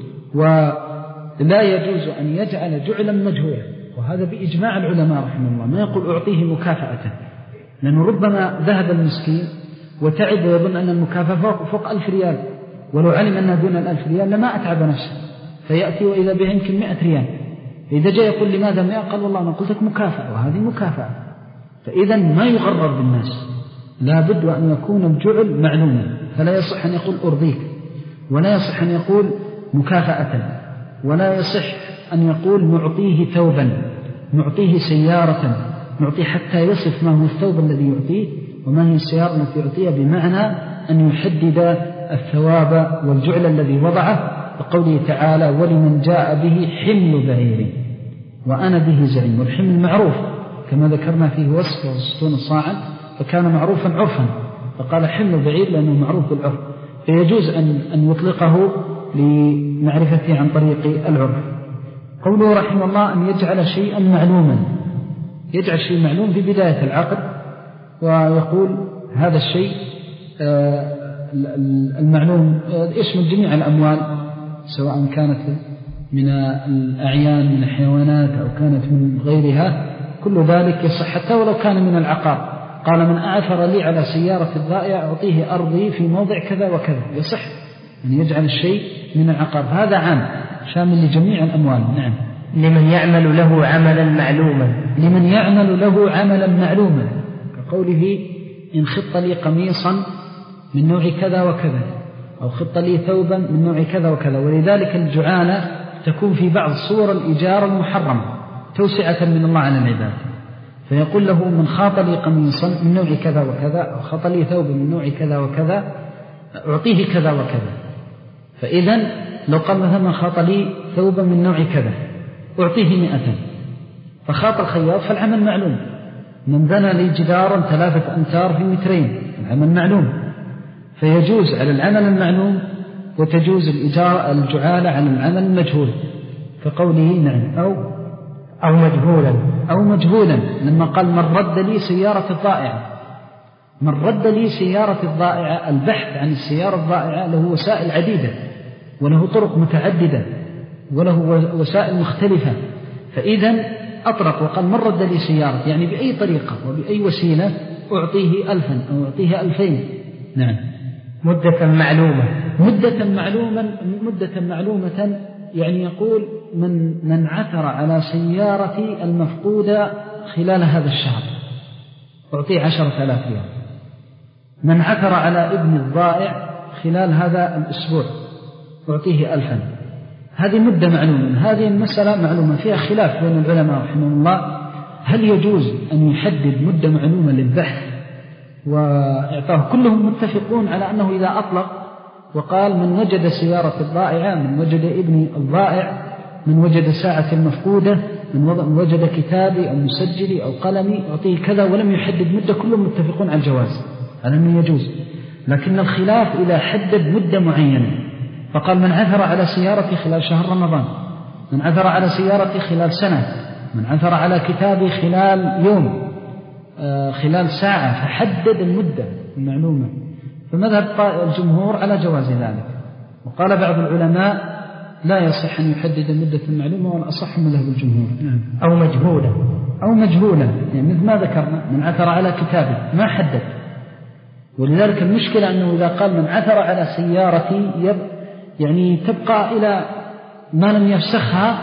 ولا يجوز أن يجعل جعلا مجهولا، وهذا بإجماع العلماء رحمه الله. ما يقول أعطيه مكافأة، لأنه ربما ذهب المسكين وتعب ويظن أن المكافأة فوق, فوق ألف ريال، ولو علم أنها دون الألف ريال لما أتعب نفسه، فيأتي وإذا به يمكن مئة ريال. إذا جاء يقول لماذا مئة؟ قال والله أنا قلت لك مكافأة وهذه مكافأة. فإذا ما يغرر بالناس، لا بد أن يكون الجعل معلوما. فلا يصح أن يقول أرضيك، ولا يصح أن يقول مكافأة، ولا يصح أن يقول نعطيه ثوبا، نعطيه سيارة، نعطيه حتى يصف ما هو الثوب الذي يعطيه وما هي السيارة التي يعطيها، بمعنى أن يحدد الثواب والجعل الذي وضعه. وقوله تعالى: ولمن جاء به حمل بعير وأنا به زعيم. والحمل معروف كما ذكرنا فيه وصف وستون صاعا، فكان معروفا عرفا، فقال حمل بعير لأنه معروف بالعرف، فيجوز أن, أن يطلقه لمعرفته عن طريق العرف. قوله رحمه الله أن يجعل شيئا معلوما، يجعل شيء معلوم في بداية العقد، ويقول هذا الشيء المعلوم اسم جميع الأموال، سواء كانت من الأعيان من الحيوانات أو كانت من غيرها، كل ذلك يصح حتى ولو كان من العقار. قال من أعثر لي على سيارة الضائع أعطيه أرضي في موضع كذا وكذا، يصح أن يجعل الشيء من العقار. هذا عام شامل لجميع الأموال. نعم. لمن يعمل له عملا معلوما، لمن يعمل له عملا معلوما، كقوله إن خط لي قميصا من نوع كذا وكذا، أو خط لي ثوبا من نوع كذا وكذا. ولذلك الجعالة تكون في بعض صور الإجارة المحرمة توسعة من الله على العباد، فيقول له من خاط لي قميصا من نوع كذا وكذا، أو خط لي ثوبا من نوع كذا وكذا أعطيه كذا وكذا. فإذا لو قال مثلا من خاط لي ثوبا من نوع كذا أعطيه مئة، فخاط الخياط فالعمل معلوم. من بنى لي جدارا ثلاثة أمتار في مترين، العمل معلوم، فيجوز على العمل المعلوم، وتجوز الإجارة الجعالة على العمل المجهول، كقوله نعم أو أو مجهولا أو مجهولا. لما قال من رد لي سيارة الضائعة، من رد لي سيارة الضائعة، البحث عن السيارة الضائعة له وسائل عديدة وله طرق متعددة وله وسائل مختلفة، فإذا أطرق وقال من رد لي سيارة، يعني بأي طريقة وبأي وسيلة أعطيه ألفا أو أعطيه ألفين. نعم. مدة معلومة، مدة معلومة مدة معلومة يعني يقول من من عثر على سيارتي المفقودة خلال هذا الشهر أعطيه عشرة آلاف ريال، من عثر على ابن الضائع خلال هذا الأسبوع أعطيه ألفا. هذه مدة معلومة. هذه المسألة معلومة فيها خلاف بين العلماء رحمه الله، هل يجوز أن يحدد مدة معلومة للبحث وإعطاه؟ كلهم متفقون على أنه إذا أطلق وقال من وجد سيارة الضائعة، من وجد ابني الضائع، من وجد ساعة مفقودة، من وجد كتابي أو مسجلي أو قلمي أعطيه كذا، ولم يحدد مدة، كلهم متفقون على الجواز، على أنه يجوز. لكن الخلاف إذا حدد مدة معينة، فقال من عثر على سيارتي خلال شهر رمضان، من عثر على سيارتي خلال سنة، من عثر على كتابي خلال يوم، آه خلال ساعة، فحدد المدة المعلومة. فمذهب الجمهور على جواز ذلك. وقال بعض العلماء لا يصح أن يحدد مدة المعلومة، والأصح مذهب الجمهور. أو مجهولة أو مجهولة يعني مثل ما ذكرنا، من عثر على كتابه ما حدد. ولذلك المشكلة أنه إذا قال من عثر على سيارتي يب يعني تبقى إلى ما لم يفسخها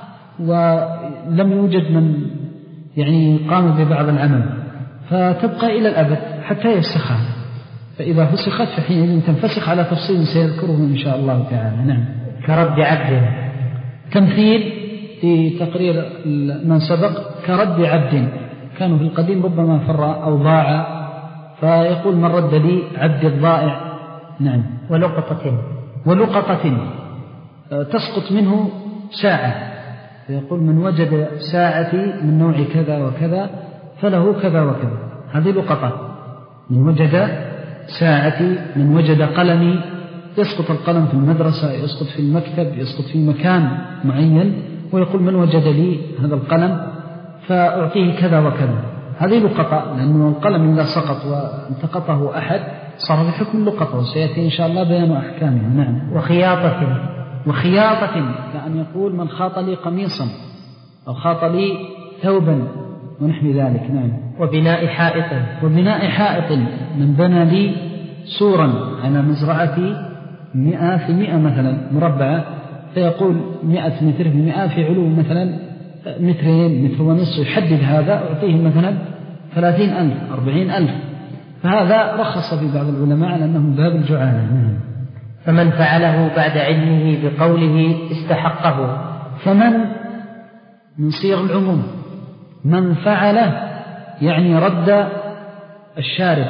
ولم يوجد من يعني قام ببعض العمل، فتبقى إلى الأبد حتى يفسخها. فإذا فسخت فحينئذ تنفسخ على تفصيل سيذكره إن شاء الله تعالى. نعم. كرد عبد، تمثيل في تقرير من سبق، كرد عبد، كانوا في القديم ربما فر أو ضاع، فيقول من رد لي عبد الضائع. نعم. ولقطة، ولقطة تسقط منه ساعة، فيقول من وجد ساعتي من نوع كذا وكذا فله كذا وكذا، هذه لقطة. من وجد ساعتي، من وجد قلمي، يسقط القلم في المدرسة، يسقط في المكتب، يسقط في مكان معين، ويقول من وجد لي هذا القلم فأعطيه كذا وكذا، هذه لقطة، لأنه القلم إذا سقط وانتقطه أحد صار بحكم اللقطة، وسيأتي إن شاء الله بيان أحكامها. نعم. وخياطة، وخياطة كأن يقول من خاط لي قميصا أو خاط لي ثوبا ونحو ذلك. نعم. وبناء حائط، وبناء حائط، من بنى لي سورا على مزرعتي مئة في مئة مثلا مربعة، فيقول مئة متر في مئة في علو مثلا مترين، متر ونصف، يحدد هذا، أعطيه مثلا ثلاثين ألف أربعين ألف، فهذا رخص في بعض العلماء على أنه باب الجعالة. فمن فعله بعد علمه بقوله استحقه. فمن من صيغ العموم، من فعله يعني رد الشارب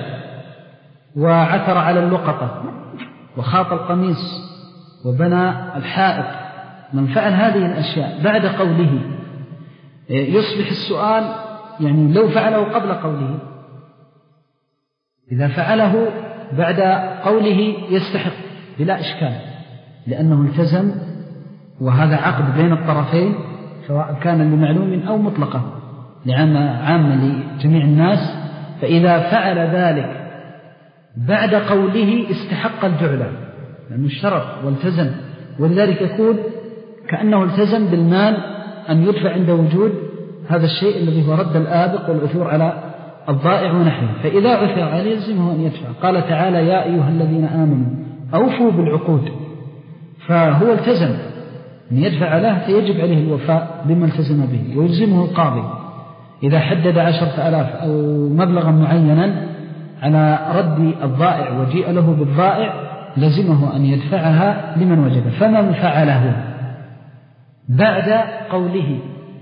وعثر على اللقطة وخاط القميص وبنى الحائط، من فعل هذه الأشياء بعد قوله، يصبح السؤال يعني لو فعله قبل قوله، إذا فعله بعد قوله يستحق بلا إشكال، لأنه التزم، وهذا عقد بين الطرفين سواء كان لمعلوم أو مطلقة عامة لجميع الناس. فإذا فعل ذلك بعد قوله استحق الجعلة، لأنه اشترط والتزم، ولذلك يكون كأنه التزم بالمال أن يدفع عند وجود هذا الشيء الذي هو رد الآبق والعثور على الضائع ونحوه. فإذا عثر عليه يلزمه أن يدفع. قال تعالى يا أيها الذين آمنوا أوفوا بالعقود، فهو التزم أن يدفع له، فيجب عليه الوفاء بما التزم به، ويلزمه القاضي إذا حدد عشرة آلاف أو مبلغا معينا على رد الضائع وجيء له بالضائع لزمه أن يدفعها لمن وجد. فمن فعله بعد قوله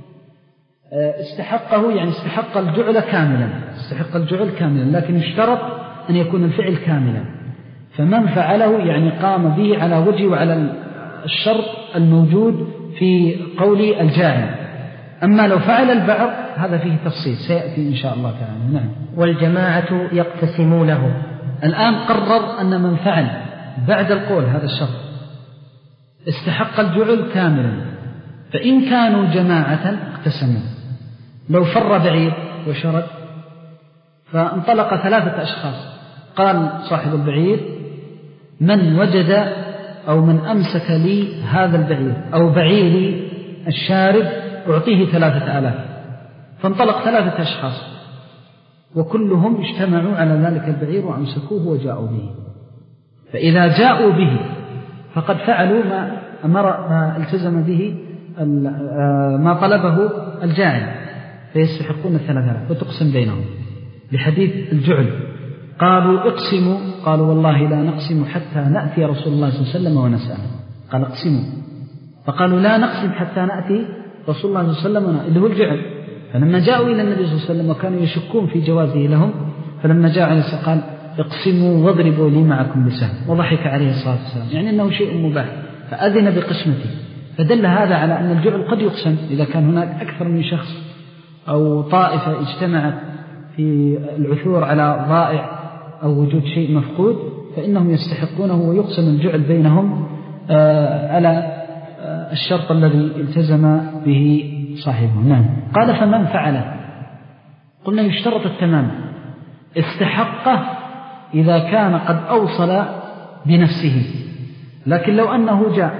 استحقه يعني استحق الجعل كاملا، استحق الجعل كاملا، لكن اشترط أن يكون الفعل كاملا. فمن فعله يعني قام به على وجه وعلى الشرط الموجود في قول الجاهل. أما لو فعل البعض هذا فيه تفصيل سيأتي إن شاء الله تعالى. نعم. والجماعة يقتسمونه. الآن قرر أن من فعل بعد القول هذا الشرط استحق الجعل كاملا، فإن كانوا جماعة اقتسموا. لو فر بعير وشرد فانطلق ثلاثة أشخاص، قال صاحب البعير من وجد أو من أمسك لي هذا البعير أو بعيري الشارب أعطيه ثلاثة آلاف، فانطلق ثلاثة أشخاص وكلهم اجتمعوا على ذلك البعير وأمسكوه وجاءوا به. فإذا جاءوا به فقد فعلوا ما أمر ما التزم به ما طلبه الجاعل، فيستحقون الثلاثة آلاف وتقسم بينهم بحديث الجعل. قالوا اقسموا، قالوا والله لا نقسم حتى نأتي رسول الله صلى الله عليه وسلم ونسأله. قال اقسموا، فقالوا لا نقسم حتى نأتي رسول الله صلى الله عليه وسلم اللي هو الجعل. فلما جاءوا إلى النبي صلى الله عليه وسلم وكانوا يشكون في جوازه لهم، فلما جاء عليه الصلاة قال اقسموا واضربوا لي معكم بسهم، وضحك عليه الصلاة والسلام، يعني أنه شيء مباح، فأذن بقسمته. فدل هذا على أن الجعل قد يقسم إذا كان هناك أكثر من شخص أو طائفة اجتمعت في العثور على ضائع أو وجود شيء مفقود، فإنهم يستحقونه ويقسم الجعل بينهم على الشرط الذي التزم به صاحبه. نعم. قال فمن فعله، قلنا يشترط التمام، استحقه إذا كان قد أوصل بنفسه، لكن لو أنه جاء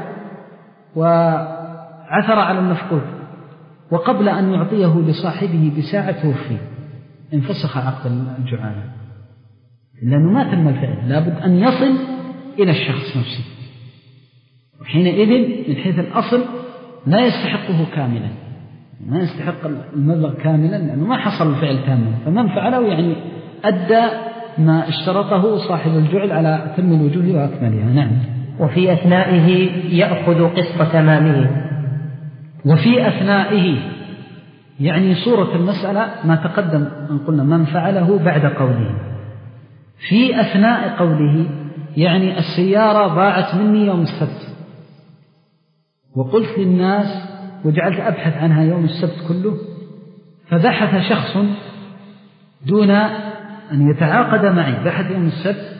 وعثر على المفقود وقبل أن يعطيه لصاحبه بساعة توفي، انفسخ عقد الجعالة، لأنه ما تم الفعل، لابد أن يصل إلى الشخص نفسه، وحينئذ من حيث الأصل لا يستحقه كاملا، ما يستحق المبلغ كاملا لأنه ما حصل الفعل تاما. فمن فعله يعني أدى ما اشترطه صاحب الجعل على أتم الوجوه وأكملها. نعم. وفي أثنائه يأخذ قسط تمامه. وفي أثنائه يعني صورة المسألة ما تقدم أن قلنا من فعله بعد قوله. في أثناء قوله يعني السيارة ضاعت مني يوم السبت، وقلت للناس وجعلت أبحث عنها يوم السبت كله، فبحث شخص دون أن يتعاقد معي، بحث يوم السبت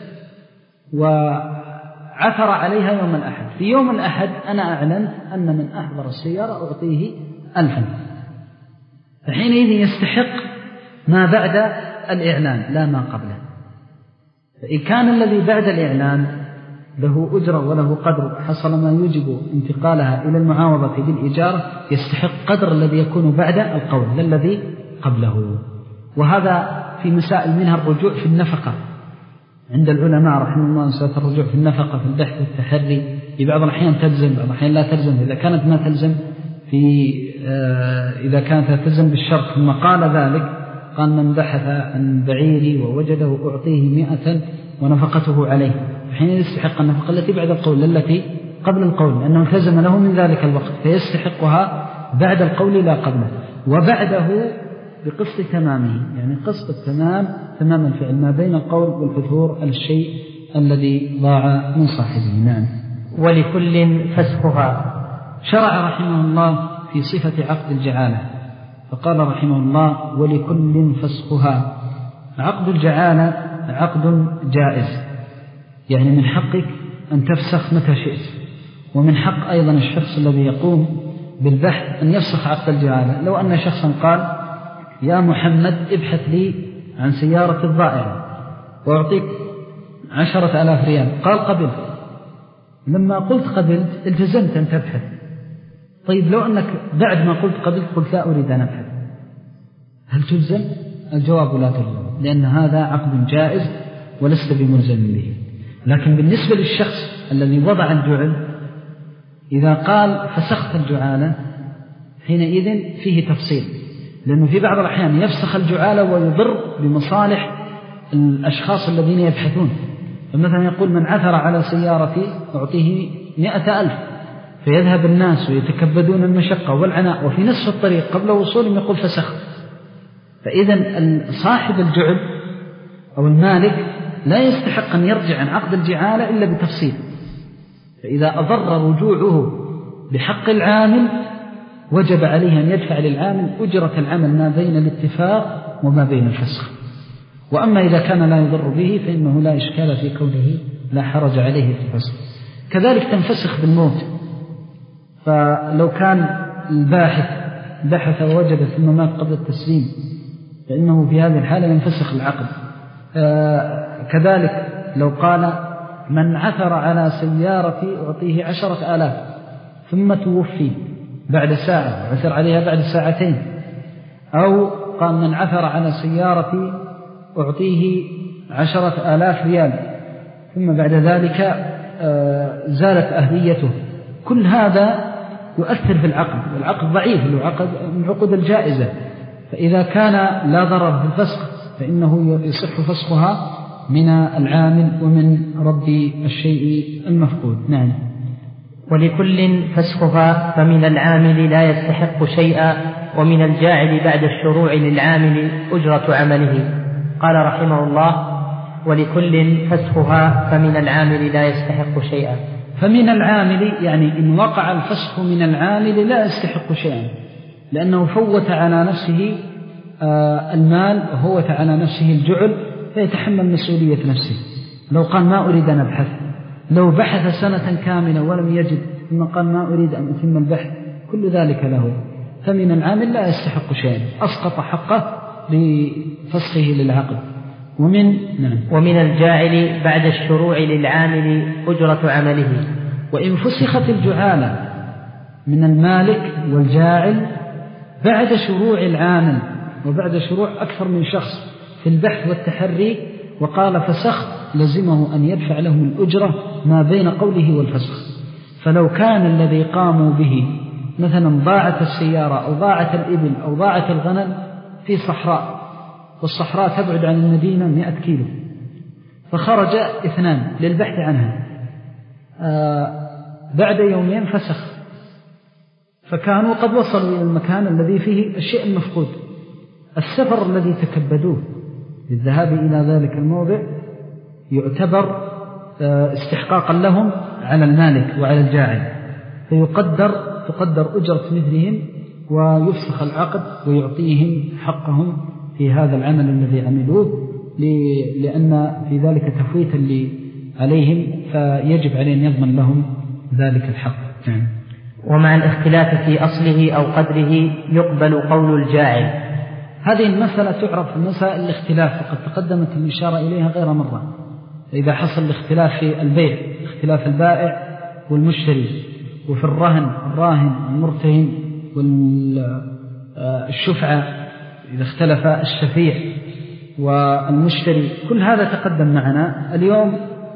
وعثر عليها يوم الأحد. في يوم الأحد أنا أعلنت أن من أحضر السيارة أعطيه ألفا، فحينئذ يستحق ما بعد الإعلان لا ما قبله. فإن كان الذي بعد الإعلان له أجرة وله قدر حصل ما يوجب انتقالها إلى المعاوضة بالإجارة، يستحق قدر الذي يكون بعد القول لا الذي قبله. وهذا في مسائل منها الرجوع في النفقة عند العلماء رحمه الله، مسألة الرجوع في النفقة في البحث والتحري في بعض الأحيان تلزم، بعض الأحيان لا تلزم. إذا كانت ما تلزم في آه إذا كانت تلزم بالشرط ثم قال ذلك، قال من بحث عن بعيري ووجده أعطيه مئة ونفقته عليه، حين يستحق النفقة التي بعد القول التي قبل القول، لأنه التزم له من ذلك الوقت فيستحقها بعد القول لا قبله. وبعده بقسط تمامه، يعني قسط التمام تمام الفعل ما بين القول والفتور على الشيء الذي ضاع من صاحبه. نعم. ولكل فسخها. شرع رحمه الله في صفة عقد الجعالة فقال رحمه الله ولكل فسخها. عقد الجعالة عقد جائز، يعني من حقك أن تفسخ متى شئت، ومن حق أيضا الشخص الذي يقوم بالبحث أن يفسخ عقد الجعالة. لو أن شخصا قال يا محمد ابحث لي عن سيارة الضائعة وأعطيك عشرة آلاف ريال، قال قبلت، لما قلت قبلت التزمت أن تبحث. طيب لو أنك بعد ما قلت قبلت قلت لا أريد أن أبحث، هل تلزم؟ الجواب لا تلزم، لأن هذا عقد جائز ولست بملزم به. لكن بالنسبة للشخص الذي وضع الجعل إذا قال فسخت الجعالة حينئذ فيه تفصيل، لأنه في بعض الأحيان يفسخ الجعالة ويضر بمصالح الأشخاص الذين يبحثون. فمثلا يقول من عثر على سيارتي أعطيه مئة ألف، فيذهب الناس ويتكبدون المشقة والعناء، وفي نصف الطريق قبل وصولهم يقول فسخت. فإذا صاحب الجعل أو المالك لا يستحق أن يرجع عن عقد الجعالة إلا بتفصيل. فإذا أضر رجوعه بحق العامل وجب عليه أن يدفع للعامل أجرة العمل ما بين الاتفاق وما بين الفسخ. وأما إذا كان لا يضر به فإنه لا إشكال في كونه لا حرج عليه في الفسخ. كذلك تنفسخ بالموت، فلو كان الباحث بحث ووجد ثم مات قبل التسليم فإنه في هذه الحالة ينفسخ العقد. آه كذلك لو قال من عثر على سيارتي أعطيه عشرة آلاف ثم توفي بعد ساعة، عثر عليها بعد ساعتين، أو قال من عثر على سيارتي أعطيه عشرة آلاف ريال ثم بعد ذلك آه زالت أهليته، كل هذا يؤثر في العقد، والعقد ضعيف، له عقد من عقود الجائزة. فإذا كان لا ضرر في الفسخ فإنه يصح فسخها من العامل ومن رب الشيء المفقود. نعم. ولكل فسخها، فمن العامل لا يستحق شيئا ومن الجاعل بعد الشروع للعامل أجرة عمله. قال رحمه الله: ولكل فسخها فمن العامل لا يستحق شيئا. فمن العامل يعني إن وقع الفسخ من العامل لا يستحق شيئا، لأنه فوت على نفسه المال وفوت على نفسه الجعل، فيتحمل مسؤولية نفسه. لو قال ما أريد أن أبحث، لو بحث سنة كاملة ولم يجد ثم قال ما أريد أن أتم البحث، كل ذلك له. فمن العامل لا يستحق شيئا، أسقط حقه بفسخه للعقد. ومن نعم. ومن الجاعل بعد الشروع للعامل أجرة عمله. وإن فسخت الجعالة من المالك والجاعل بعد شروع العامل وبعد شروع أكثر من شخص في البحث والتحري وقال فسخت، لزمه أن يدفع له الأجرة ما بين قوله والفسخ. فلو كان الذي قاموا به مثلا ضاعت السيارة أو ضاعت الإبل أو ضاعت الغنم في صحراء، والصحراء تبعد عن المدينة مئة كيلو، فخرج اثنان للبحث عنها، آه بعد يومين فسخ، فكانوا قد وصلوا إلى المكان الذي فيه الشيء المفقود. السفر الذي تكبدوه للذهاب إلى ذلك الموضع يعتبر استحقاقا لهم على المالك وعلى الجاعل، فيقدر تقدر أجرة مثلهم ويفسخ العقد ويعطيهم حقهم في هذا العمل الذي عملوه، لأن في ذلك تفويتا عليهم، فيجب عليه أن يضمن لهم ذلك الحق. ومع الاختلاف في أصله أو قدره يقبل قول الجاعل. هذه المسألة تعرف مسائل الاختلاف، وقد تقدمت الإشارة إليها غير مرة. إذا حصل الاختلاف في البيع، اختلاف البائع والمشتري، وفي الرهن الراهن المرتهن والشفعة، إذا اختلف الشفيع والمشتري، كل هذا تقدم معنا. اليوم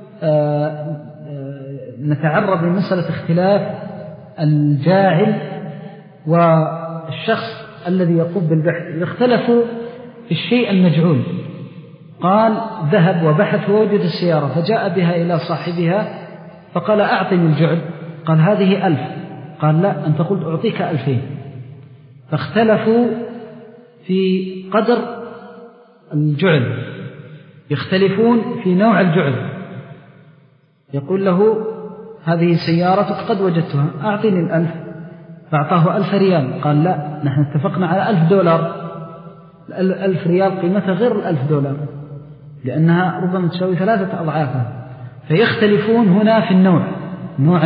نتعرض لمسألة اختلاف الجاعل والشخص الذي يقوم بالبحث. إذا اختلفوا في الشيء المجعول، قال ذهب وبحث ووجد السيارة فجاء بها إلى صاحبها فقال أعطني الجعل، قال هذه ألف، قال لا أنت قلت أعطيك ألفين. فاختلفوا في قدر الجعل، يختلفون في نوع الجعل. يقول له هذه سيارتك قد وجدتها، أعطني الألف، فأعطاه ألف ريال، قال لا نحن اتفقنا على ألف دولار. الألف ريال قيمتها غير الألف دولار، لأنها ربما تساوي ثلاثة أضعافها. فيختلفون هنا في النوع، نوع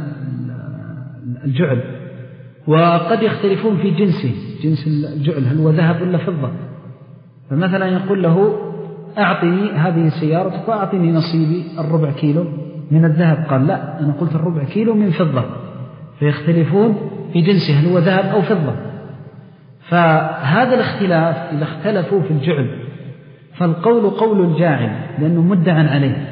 الجعل، وقد يختلفون في جنسه، جنس الجعل هل هو ذهب ولا فضة. فمثلا يقول له أعطني هذه سيارتك وأعطني نصيبي الربع كيلو من الذهب، قال لا أنا قلت الربع كيلو من فضة. فيختلفون في جنسه هل هو ذهب أو فضة. فهذا الاختلاف إذا اختلفوا في الجعل فالقول قول الجاعل، لأنه مدعى عليه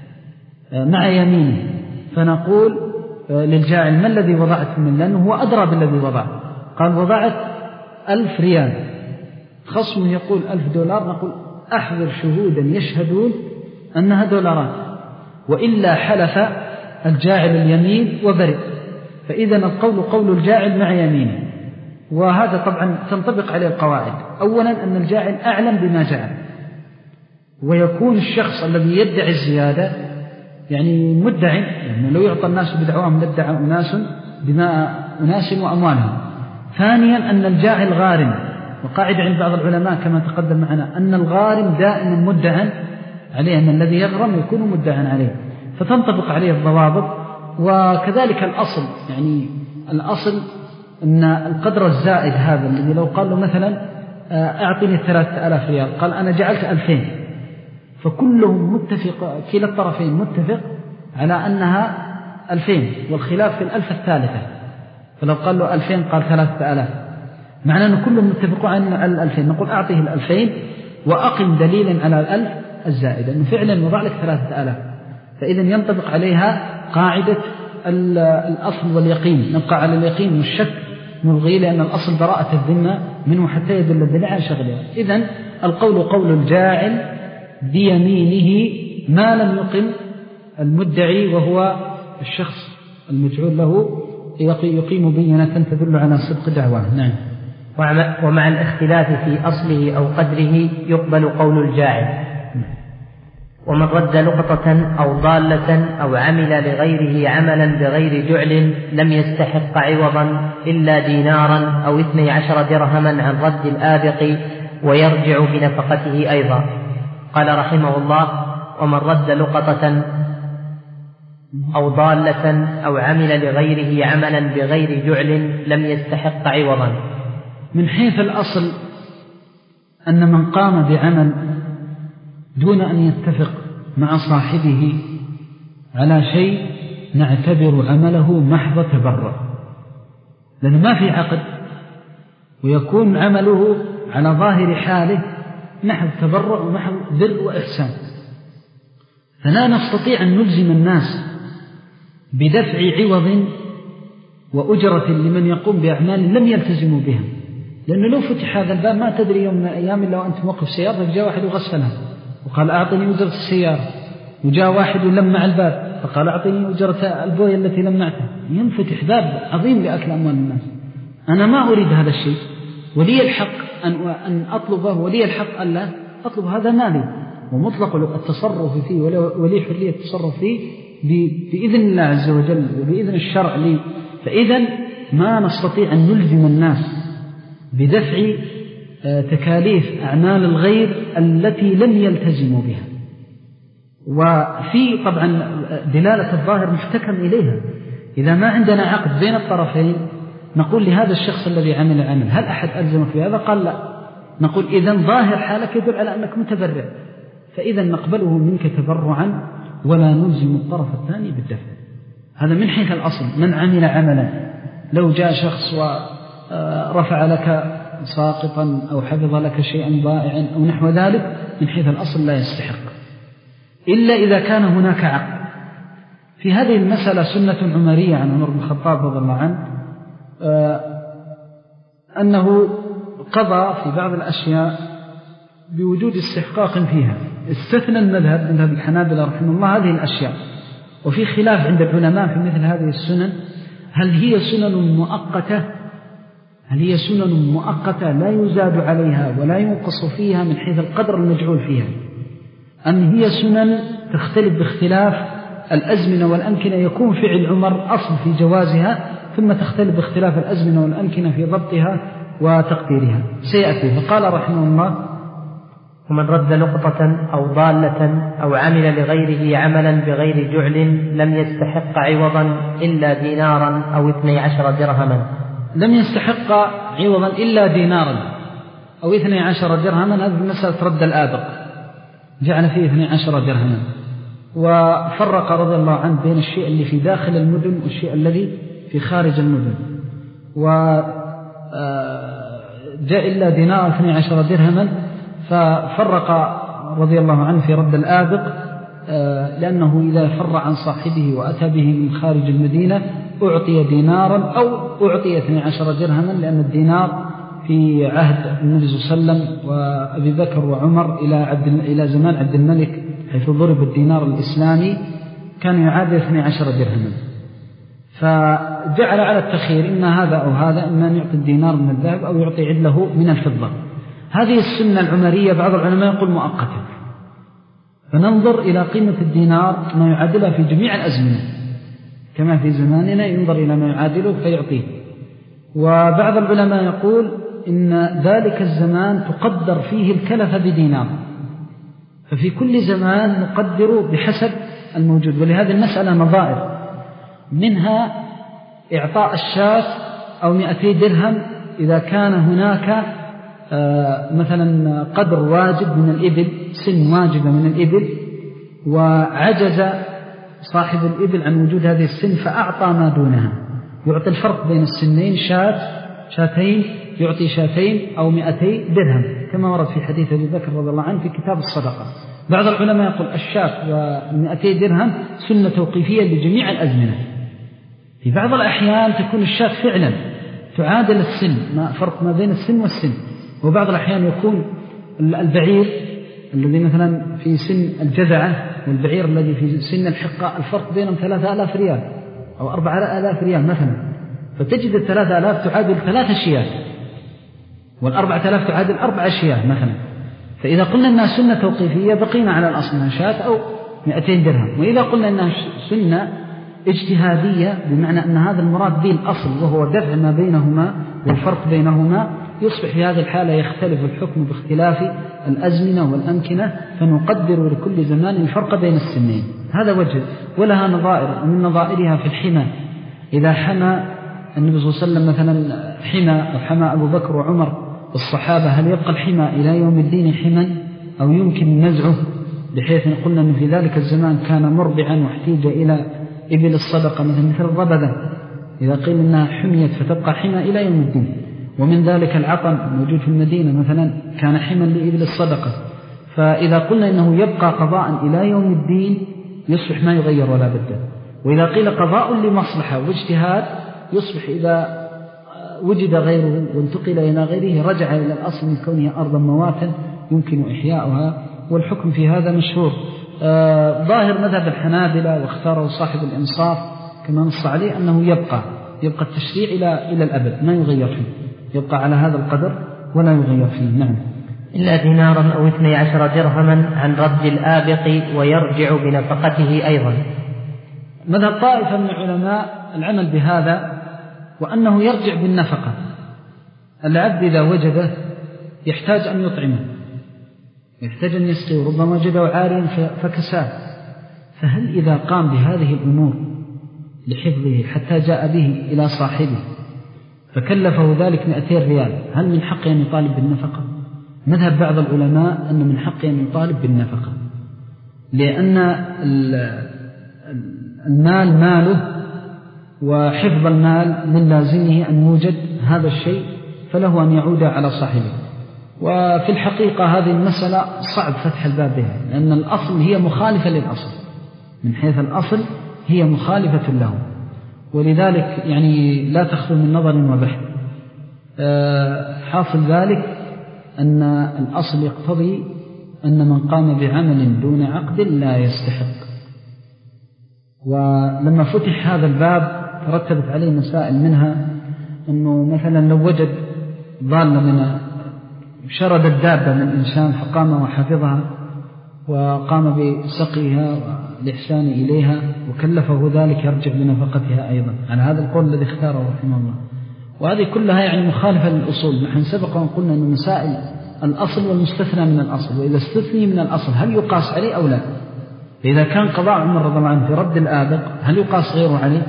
مع يمينه، فنقول للجاعل ما الذي وضعت منه، لأنه هو أدرى بالذي وضع. قال وضعت ألف ريال، خصم يقول ألف دولار، نقول أحضر شهودا يشهدون أنها دولارات، وإلا حلف الجاعل اليمين وبرئ. فإذا القول قول الجاعل مع يمينه. وهذا طبعا تنطبق عليه القواعد. أولا أن الجاعل أعلم بما جعل، ويكون الشخص الذي يدعي الزيادة يعني مدعي، يعني لو يعطى الناس بدعواهم لادعى أناس بما أناس وأموالهم. ثانيا أن الجاعل غارم، وقاعدة عند بعض العلماء كما تقدم معنا أن الغارم دائما مدعى عليه، أن الذي يغرم يكون مدعى عليه، فتنطبق عليه الضوابط. وكذلك الأصل، يعني الأصل أن القدر الزائد هذا الذي لو قال له مثلا أعطني ثلاثة آلاف ريال، قال أنا جعلت ألفين، فكلهم متفق، كلا الطرفين متفق على أنها ألفين، والخلاف في الألف الثالثة. فلو قال له ألفين قال ثلاثة آلاف، معنى أن كلهم متفقون على الألفين، نقول أعطيه الألفين وأقم دليلا على الألف الزائدة أنه فعلا وضع لك ثلاثة آلاف. فإذا ينطبق عليها قاعدة الأصل واليقين، نبقى على اليقين والشك نلغي، لأن الأصل براءة الذمة منه حتى يدل الدليل على شغله. إذن القول قول الجاعل بيمينه ما لم يقم المدعي وهو الشخص المجعول له يقيم بينة تدل على صدق دعواه. نعم. ومع الاختلاف في أصله أو قدره يقبل قول الجاعل. ومن رد لقطة أو ضالة أو عمل لغيره عملا بغير جعل لم يستحق عوضا إلا دينارا أو اثني عشر درهما عن رد الآبق ويرجع بنفقته أيضا. قال رحمه الله: ومن رد لقطة أو ضالة أو عمل لغيره عملا بغير جعل لم يستحق عوضا. من حيث الأصل أن من قام بعمل دون أن يتفق مع صاحبه على شيء نعتبر عمله محض تبرع، لأنه ما في عقد، ويكون عمله على ظاهر حاله محض تبرع ومحض بر وإحسان. فلا نستطيع أن نلزم الناس بدفع عوض وأجرة لمن يقوم بأعمال لم يلتزموا بها، لأنه لو فتح هذا الباب ما تدري يوم من الأيام إلا وأنت موقف سيارة فجاء واحد وغسلها وقال أعطني أجرة السيارة، وجاء واحد ولمع الباب فقال أعطني أجرة البوية التي لمعتها. ينفتح باب عظيم لأكل أموال الناس. أنا ما أريد هذا الشيء، ولي الحق أن أطلبه، ولي الحق أن لا أطلب، هذا مالي ومطلق التصرف فيه، ولي حرية التصرف فيه بإذن الله عز وجل وبإذن الشرع لي. فإذا ما نستطيع أن نلزم الناس بدفع تكاليف أعمال الغير التي لم يلتزموا بها. وفي طبعا دلالة الظاهر محتكم إليها. إذا ما عندنا عقد بين الطرفين نقول لهذا الشخص الذي عمل عمل هل أحد ألزمك بهذا؟ قال لا. نقول إذن ظاهر حالك يدل على أنك متبرع، فإذا نقبله منك تبرعا ولا نلزم الطرف الثاني بالدفع. هذا من حيث الأصل. من عمل عملا لو جاء شخص ورفع لك ساقطا أو حفظ لك شيئا ضائعا أو نحو ذلك، من حيث الأصل لا يستحق، إلا إذا كان هناك عقد. في هذه المسألة سنة عمرية عن عمر بن الخطاب رضي الله عنه أنه قضى في بعض الأشياء بوجود استحقاق فيها. استثنى المذهب مذهب الحنابلة رحمه الله هذه الأشياء، وفي خلاف عند العلماء في مثل هذه السنن، هل هي سنن مؤقتة هل هي سنن مؤقتة لا يزاد عليها ولا ينقص فيها من حيث القدر المجعول فيها، أم هي سنن تختلف باختلاف الأزمنة والأمكنة، يكون فعل عمر أصل في جوازها ثم تختلف باختلاف الأزمنة والأمكنة في ضبطها وتقديرها سيأتي. فقال رحمه الله: ومن رد لقطة أو ضالة أو عمل لغيره عملا بغير جعل لم يستحق عوضا إلا دينارا أو اثني عشر درهما. لم يستحق عوضا إلا دينارا أو اثني عشر درهما. هذه مسألة رد الآبق جعل فيه اثني عشر درهما، وفرق رضي الله عنه بين الشيء اللي في داخل المدن والشيء الذي في خارج المدن، وجاء إلا دينار اثني عشر درهما. ففرق رضي الله عنه في رد الآبق، لأنه إذا فر عن صاحبه وأتى به من خارج المدينة أعطي دينارا أو أعطي اثني عشر درهما، لأن الدينار في عهد النبي صلى الله عليه وسلم وأبي بكر وعمر إلى عبد إلى زمان عبد الملك حيث ضرب الدينار الإسلامي كان يعادل اثني عشر درهما، فجعل على التخيير إما هذا أو هذا، إما أن يعطي الدينار من الذهب أو يعطي عدله من الفضة. هذه السنة العمرية بعض العلماء يقول مؤقتة، فننظر إلى قيمة الدينار ما يعادلها في جميع الأزمنة، كما في زماننا ينظر إلى ما يعادله فيعطيه. وبعض العلماء يقول إن ذلك الزمان تقدر فيه الكلفة بدينار، ففي كل زمان نقدر بحسب الموجود. ولهذه المسألة نظائر، منها إعطاء الشاة أو مئتي درهم إذا كان هناك مثلا قدر واجب من الإبل، سن واجبة من الإبل، وعجز صاحب الإبل عن وجود هذه السن فأعطى ما دونها، يعطي الفرق بين السنين شاة شاتين، يعطي شاتين أو مئتي درهم كما ورد في حديث أبي بكر رضي الله عنه في كتاب الصدقة. بعض العلماء يقول الشاة ومئتي درهم سنة توقيفية لجميع الأزمنة. في بعض الأحيان تكون الشاة فعلا تعادل السن، ما فرق ما بين السن والسن. وبعض الأحيان يكون البعير الذي مثلا في سن الجذعة والبعير الذي في سن الحقة الفرق بينهم ثلاثة آلاف ريال أو أربعة آلاف ريال مثلا، فتجد الثلاثة آلاف تعادل ثلاثة شيات. والأربعة آلاف تعادل أربع أشياء مثلا. فإذا قلنا أنها سنة توقيفية بقينا على الأصل أنها شاة أو مئتين درهم. وإذا قلنا أنها سنة اجتهادية بمعنى أن هذا المراد به الأصل وهو دفع ما بينهما والفرق بينهما، يصبح في هذه الحالة يختلف الحكم باختلاف الأزمنة والأمكنة، فنقدر لكل زمان الفرق بين السنين. هذا وجه. ولها نظائر، ومن نظائرها في الحمى، إذا حمى النبي صلى الله عليه وسلم مثلا حمى أو حمى أبو بكر وعمر الصحابة، هل يبقى الحمى إلى يوم الدين حما أو يمكن نزعه، بحيث قلنا أن في ذلك الزمان كان مربعا واحتيج إلى إبل الصدقة مثل مثل الربذة، إذا قيل إنها حميت فتبقى حمى إلى يوم الدين. ومن ذلك العقم موجود في المدينة مثلا كان حما لإبل الصدقة. فإذا قلنا إنه يبقى قضاء إلى يوم الدين يصبح ما يغير ولا بدل. وإذا قيل قضاء لمصلحة واجتهاد يصبح إذا وجد غيره وانتقل إلى غيره رجع إلى الأصل من كونها أرضا مواتا يمكن إحياؤها، والحكم في هذا مشهور. آه ظاهر مذهب الحنابلة واختاره صاحب الإنصاف كما نص عليه أنه يبقى يبقى التشريع إلى إلى الأبد ما يغير فيه، يبقى على هذا القدر ولا يغير فيه. نعم. إلا دينارا أو اثني عشر درهما عن رد الآبق ويرجع بنفقته أيضا. مذهب طائفة من العلماء العمل بهذا وأنه يرجع بالنفقة. العبد إذا وجده يحتاج أن يطعمه، يحتاج أن يسقيه، ربما وجده عاريا فكساه، فهل إذا قام بهذه الأمور لحفظه حتى جاء به إلى صاحبه فكلفه ذلك مئتين ريال، هل من حقه أن يطالب بالنفقة؟ مذهب بعض العلماء أن من حقه أن يطالب بالنفقة، لأن المال ماله وحفظ المال من لازمه أن يوجد هذا الشيء، فله أن يعود على صاحبه. وفي الحقيقة هذه المسألة صعب فتح الباب بها، لأن الأصل هي مخالفة للأصل، من حيث الأصل هي مخالفة له، ولذلك يعني لا تخلو من نظر وبحث. حاصل ذلك أن الأصل يقتضي أن من قام بعمل دون عقد لا يستحق. ولما فتح هذا الباب ترتبت عليه مسائل، منها أنه مثلا لو وجد ضالة من شرد الدابة من إنسان فقام وحفظها وقام بسقيها والإحسان إليها وكلفه ذلك يرجع بنفقتها أيضا، على هذا القول الذي اختاره رحمه الله. وهذه كلها يعني مخالفة للأصول. نحن سبق وقلنا أن مسائل الأصل والمستثنى من الأصل، وإذا استثني من الأصل هل يقاس عليه أو لا؟ فإذا كان قضاء عمر رضي الله عنه في رد الآبق هل يقاس غيره عليه؟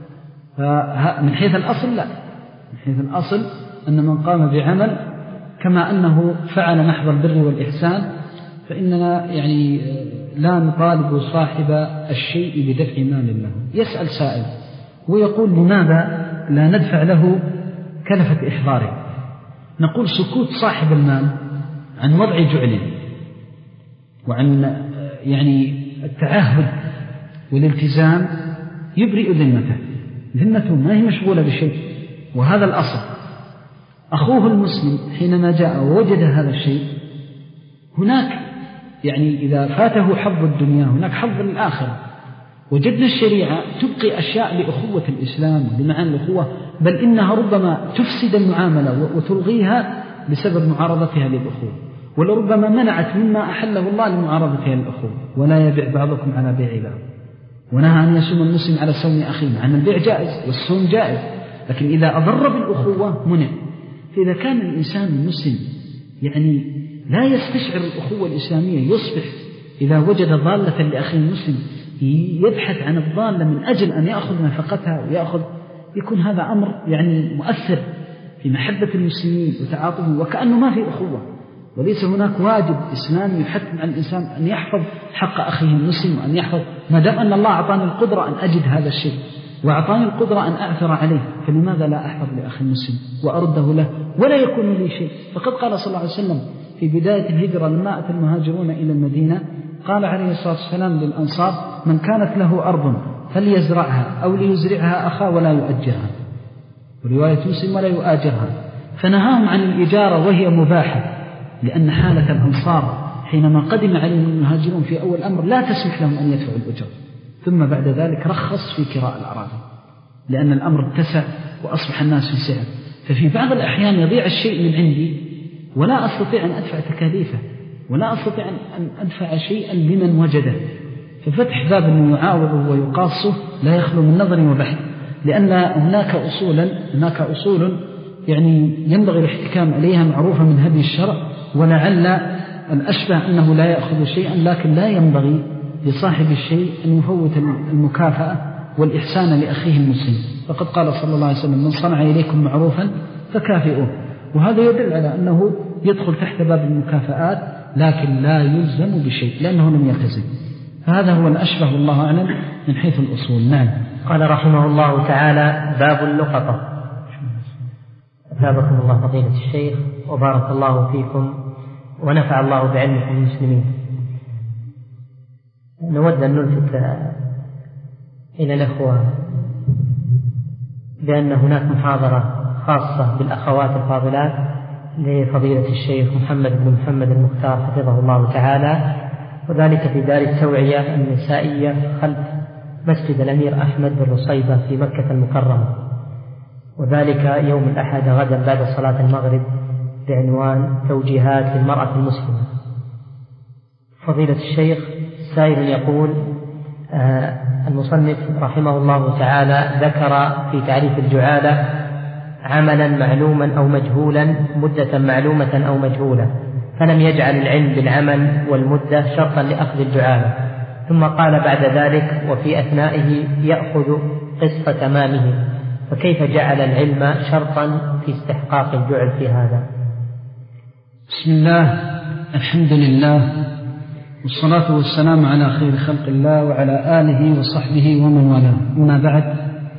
من حيث الأصل لا، من حيث الأصل أن من قام بعمل كما أنه فعل محض البر والإحسان فإننا يعني لا نطالب صاحب الشيء بدفع مال له. يسأل سائل ويقول لماذا لا ندفع له كلفة إحضاره؟ نقول سكوت صاحب المال عن وضع جعل وعن يعني التعهد والالتزام يبرئ ذمته، ذمته ما هي مشغولة بشيء، وهذا الأصل. أخوه المسلم حينما جاء ووجد هذا الشيء هناك يعني إذا فاته حظ الدنيا هناك حظ للآخرة. وجدنا الشريعة تبقي أشياء لأخوة الإسلام ولمعاني الأخوة، بل إنها ربما تفسد المعاملة وتلغيها بسبب معارضتها للأخوة، ولربما منعت مما أحله الله لمعارضتها للأخوة. ولا يبيع بعضكم على بيع بعض، ونهى أن يصوم المسلم على صوم أخيه، عن البيع جائز والصوم جائز، لكن إذا أضر بالأخوة منع. فإذا كان الإنسان المسلم يعني لا يستشعر الأخوة الإسلامية يصبح إذا وجد ضالة لأخيه المسلم يبحث عن الضالة من أجل أن يأخذ نفقتها ويأخذ، يكون هذا أمر يعني مؤثر في محبة المسلمين وتعاطفهم، وكأنه ما في أخوة. وليس هناك واجب إسلامي يحتم على الإنسان أن يحفظ حق أخيه المسلم، وأن يحفظ ما دام أن الله أعطاني القدرة أن أجد هذا الشيء وأعطاني القدرة أن أعثر عليه، فلماذا لا أحفظ لأخي المسلم وأرده له ولا يكون لي شيء؟ فقد قال صلى الله عليه وسلم في بداية الهجرة لما أتى المهاجرون إلى المدينة قال عليه الصلاة والسلام للأنصار: من كانت له أرض فليزرعها أو ليزرعها أخاه ولا يؤجرها، ورواية مسلم ولا يؤاجرها. فنهاهم عن الإجارة وهي مباحة، لأن حالة الأنصار حينما قدم عليهم المهاجرون في أول الأمر لا تسمح لهم أن يدفعوا الأجر، ثم بعد ذلك رخص في كراء الأراضي لأن الأمر اتسع وأصبح الناس في سعر. ففي بعض الأحيان يضيع الشيء من عندي ولا أستطيع أن أدفع تكاليفه، ولا أستطيع أن أدفع شيئا لمن وجده، ففتح باب أنه يعاوضه ويقاصه لا يخلو من نظر وبحث، لأن هناك أصولا هناك أصول يعني ينبغي الاحتكام عليها معروفة من هدي الشرع، ولعل الأشبه أنه لا يأخذ شيئا، لكن لا ينبغي لصاحب الشيء أن يفوت المكافأة والإحسان لأخيه المسلم، فقد قال صلى الله عليه وسلم: من صنع إليكم معروفا فكافئوه. وهذا يدل على أنه يدخل تحت باب المكافآت، لكن لا يلزم بشيء لأنه لم يلتزم. فهذا هو الأشبه والله أعلم من حيث الأصول. نعم. قال رحمه الله تعالى: باب اللقطة. أثابكم الله فضيلة الشيخ وبارك الله فيكم ونفع الله بعلمكم المسلمين. نود أن نلفت إلى الأخوة بأن هناك محاضرة خاصة بالأخوات الفاضلات لفضيلة الشيخ محمد بن محمد المختار حفظه الله تعالى، وذلك في دار التوعية النسائية خلف مسجد الأمير أحمد بن رصيبة في مكة المكرمة، وذلك يوم الأحد غدا بعد صلاة المغرب بعنوان توجيهات للمرأة المسلمة. فضيلة الشيخ سائل يقول: آه المصنف رحمه الله تعالى ذكر في تعريف الجعالة عملا معلوما أو مجهولا مدة معلومة أو مجهولة، فلم يجعل العلم بالعمل والمدة شرطا لأخذ الجعالة، ثم قال بعد ذلك: وفي أثنائه يأخذ قسط تمامه، فكيف جعل العلم شرطا في استحقاق الجعل في هذا؟ بسم الله، الحمد لله، والصلاة والسلام على خير خلق الله وعلى آله وصحبه ومن والاه. أما بعد،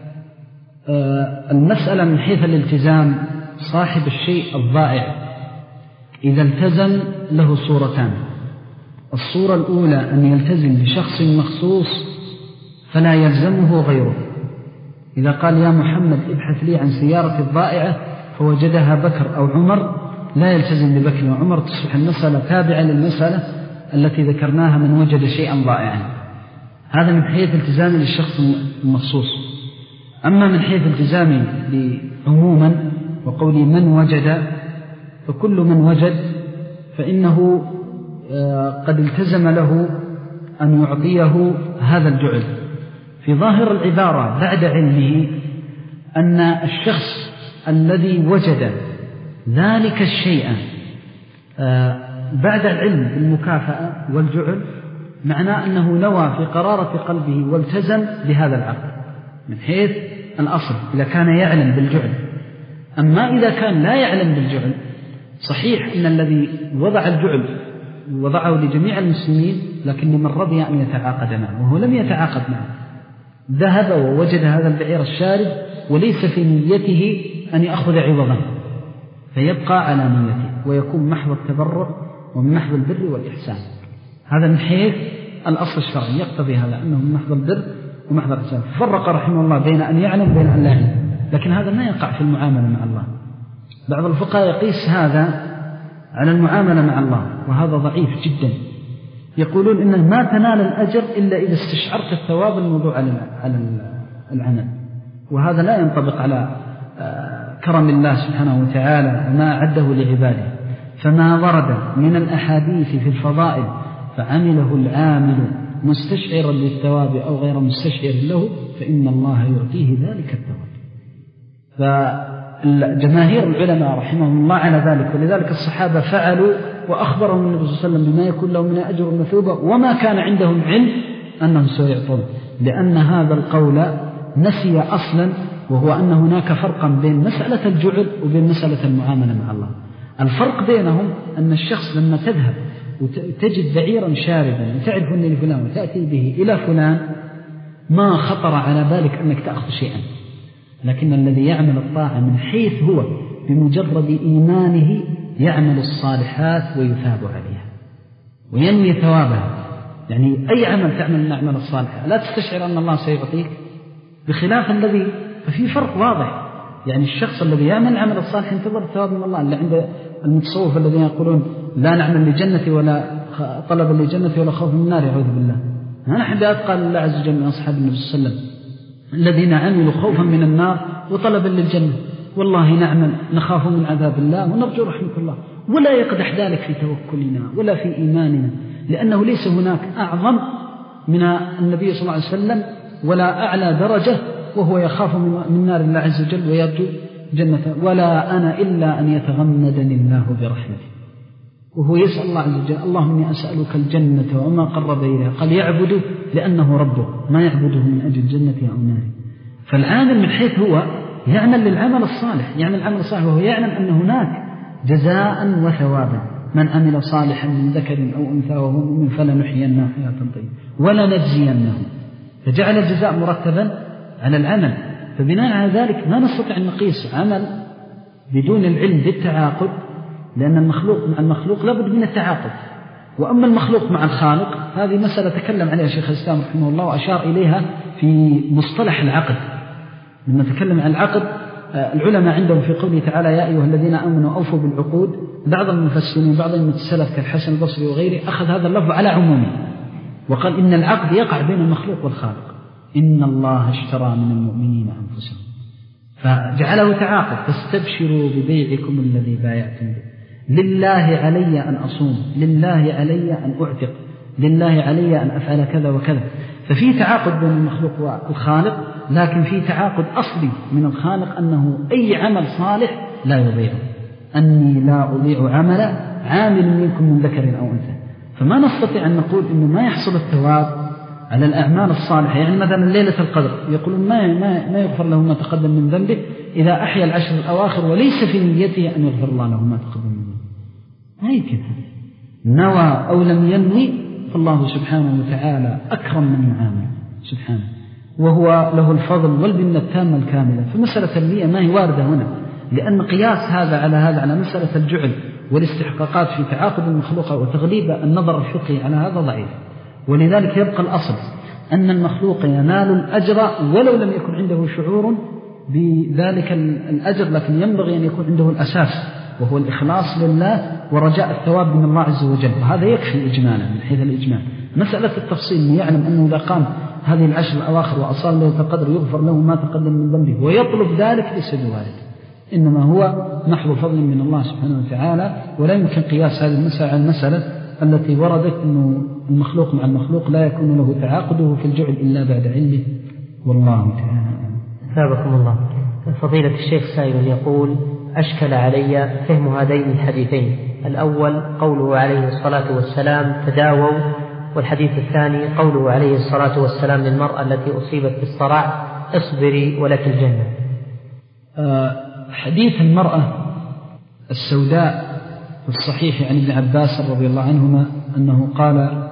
المسألة من حيث الالتزام صاحب الشيء الضائع إذا التزم له صورتان: الصورة الأولى أن يلتزم بشخص مخصوص فلا يلزمه غيره، إذا قال: يا محمد ابحث لي عن سيارة الضائعة، فوجدها بكر أو عمر، لا يلتزم ببكر وعمر، تصبح المسألة تابعة للمسألة التي ذكرناها من وجد شيئا ضائعا. هذا من حيث التزامي للشخص المخصوص. أما من حيث التزامي عموما وقولي من وجد، فكل من وجد فإنه قد التزم له أن يعطيه هذا الجعل. في ظاهر العبارة بعد علمه أن الشخص الذي وجد ذلك الشيء بعد العلم بالمكافأة والجعل معناه أنه نوى في قرارة قلبه والتزم بهذا العقد من حيث الأصل إذا كان يعلم بالجعل. أما إذا كان لا يعلم بالجعل، صحيح أن الذي وضع الجعل وضعه لجميع المسلمين، لكن لمن رضي أن يتعاقد معه وهو لم يتعاقد معه، ذهب ووجد هذا البعير الشارد وليس في نيته أن يأخذ عوضا، فيبقى على نيته ويكون محض التبرع ومن محض البر والإحسان. هذا من حيث الأصل الشرعي يقتضي هذا أنه من محض البر ومحض الإحسان. فرق رحمه الله بين أن يعلم وبين أن لا يعلم، لكن هذا ما يقع في المعاملة مع الله. بعض الفقهاء يقيس هذا على المعاملة مع الله، وهذا ضعيف جدا. يقولون إنه ما تنال الأجر إلا إذا استشعرت الثواب الموضوع على العمل، وهذا لا ينطبق على كرم الله سبحانه وتعالى وما أعده لعباده. فما ورد من الأحاديث في الفضائل فعمله العامل مستشعرا للثواب أو غير مستشعر له فإن الله يعطيه ذلك الثواب. فجماهير العلماء رحمهم الله على ذلك، ولذلك الصحابة فعلوا وأخبرهم النبي صلى الله عليه وسلم بما يكون لهم من أجر ومثوبة، وما كان عندهم علم أنهم سيعطون، لأن هذا القول نسي أصلا، وهو أن هناك فرقا بين مسألة الجعل وبين مسألة المعاملة مع الله. الفرق بينهم أن الشخص لما تذهب وتجد بعيرا شاردا وتعرف أنه لفلان وتأتي به إلى فلان ما خطر على بالك أنك تأخذ شيئا، لكن الذي يعمل الطاعة من حيث هو بمجرد إيمانه يعمل الصالحات ويثاب عليها وينمي ثوابها. يعني أي عمل تعمل من أعمال الصالحة لا تستشعر أن الله سيعطيك، بخلاف الذي ففي فرق واضح. يعني الشخص الذي يعمل عمل الصالح ينتظر الثواب من الله، اللي عند المتصوف الذين يقولون لا نعمل لجنة ولا طلب لجنة ولا خوف من النار، يعوذ بالله. نحن بأتقى لله عز وجل من أصحاب النبي صلى الله عليه وسلم الذين عملوا خوفا من النار وطلبا للجنة، والله نعمل نخاف من عذاب الله ونرجو رحمة الله، ولا يقدح ذلك في توكلنا ولا في إيماننا، لأنه ليس هناك أعظم من النبي صلى الله عليه وسلم ولا أعلى درجة وهو يخاف من نار الله عز وجل ويرجو جنته. ولا أنا إلا أن يتغمدني الله برحمته، وهو يسأل الله عز وجل اللهم إني أسألك الجنة وما قرب إليها، قال يعبده لأنه ربه، ما يعبده من أجل جنته أو ناره. فالعامل من حيث هو يعمل للعمل الصالح، يعمل العمل الصالح وهو يعلم أن هناك جزاء وثوابا، من عمل صالحا من ذكر أو أنثى وهو مؤمن فلنحيينه حياة طيبة ولنجزينه، فجعل الجزاء مرتبا على العمل. فبناء على ذلك ما نستطيع أن نقيس عمل بدون العلم بالتعاقد، لأن المخلوق مع المخلوق لابد من التعاقد. وأما المخلوق مع الخالق هذه مسألة تكلم عليها شيخ الإسلام رحمه الله وأشار إليها في مصطلح العقد. لما تكلم عن العقد العلماء عندهم في قوله تعالى يا أيها الذين آمنوا أوفوا بالعقود، بعض المفسرين بعض المتسلف كالحسن البصري وغيره أخذ هذا اللفظ على عمومه وقال إن العقد يقع بين المخلوق والخالق، إن الله اشترى من المؤمنين أنفسهم، فجعله تعاقد فاستبشروا ببيعكم الذي بايعتم به، لله علي أن أصوم، لله علي أن أعتق، لله علي أن أفعل كذا وكذا. ففي تعاقد بين المخلوق والخالق، لكن في تعاقد أصلي من الخالق أنه أي عمل صالح لا يضيعه، أني لا أضيع عمل عامل منكم من ذكر أو أنثى. فما نستطيع أن نقول إنه ما يحصل الثواب على الأعمال الصالحة. يعني مثلا ليلة القدر يقولون ما ما ما يغفر له ما تقدم من ذنبه إذا أحيا العشر الأواخر وليس في نيته أن يغفر الله له ما تقدم من ذنبه. ما يمكن هذا، نوى أو لم ينوي فالله سبحانه وتعالى أكرم من يعامل سبحانه، وهو له الفضل والمنة التامة الكاملة. فمسألة النية ما هي واردة هنا، لأن قياس هذا على هذا على مسألة الجعل والاستحقاقات في تعاقد المخلوق وتغليب النظر الفقهي على هذا ضعيف. ولذلك يبقى الأصل أن المخلوق ينال الأجر ولو لم يكن عنده شعور بذلك الأجر، لكن ينبغي أن يكون عنده الأساس وهو الإخلاص لله ورجاء الثواب من الله عز وجل، وهذا يكفي إجمالا من حيث الإجمال. مسألة التفصيل أن يعلم أنه إذا قام هذه العشر الأواخر وأصال ليلة القدر يغفر له ما تقدم من ذنبه ويطلب ذلك ليس بوارد، إنما هو محض فضل من الله سبحانه وتعالى. ولا يمكن قياس هذه المسألة على المسألة التي وردت أنه المخلوق مع المخلوق لا يكون له تعاقده في الجعل إلا بعد علمه، والله تعالى. ثابكم الله. فضيلة الشيخ سائل يقول أشكل علي فهم هذين الحديثين، الأول قوله عليه الصلاة والسلام تداووا، والحديث الثاني قوله عليه الصلاة والسلام للمرأة التي أصيبت بالصرع اصبري ولك الجنة. أه حديث المرأة السوداء في الصحيح عن ابن عباس رضي الله عنهما أنه قال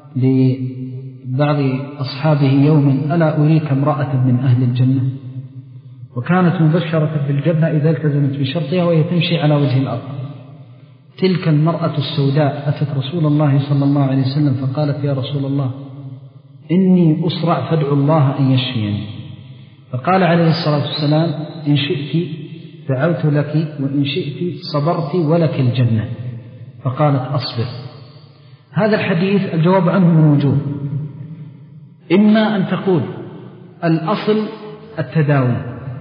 لبعض أصحابه يوما ألا أريك امرأة من أهل الجنة، وكانت مبشرة بالجنة إذا التزمت بشرطها وهي تمشي على وجه الأرض. تلك المرأة السوداء أتت رسول الله صلى الله عليه وسلم فقالت يا رسول الله إني أسرع فادعو الله أن يشفيني، فقال عليه الصلاة والسلام إن شئت دعوت لك وإن شئت صبرت ولك الجنة، فقالت أصبر. هذا الحديث الجواب عنه من وجوه، إما أن تقول الأصل التداوي،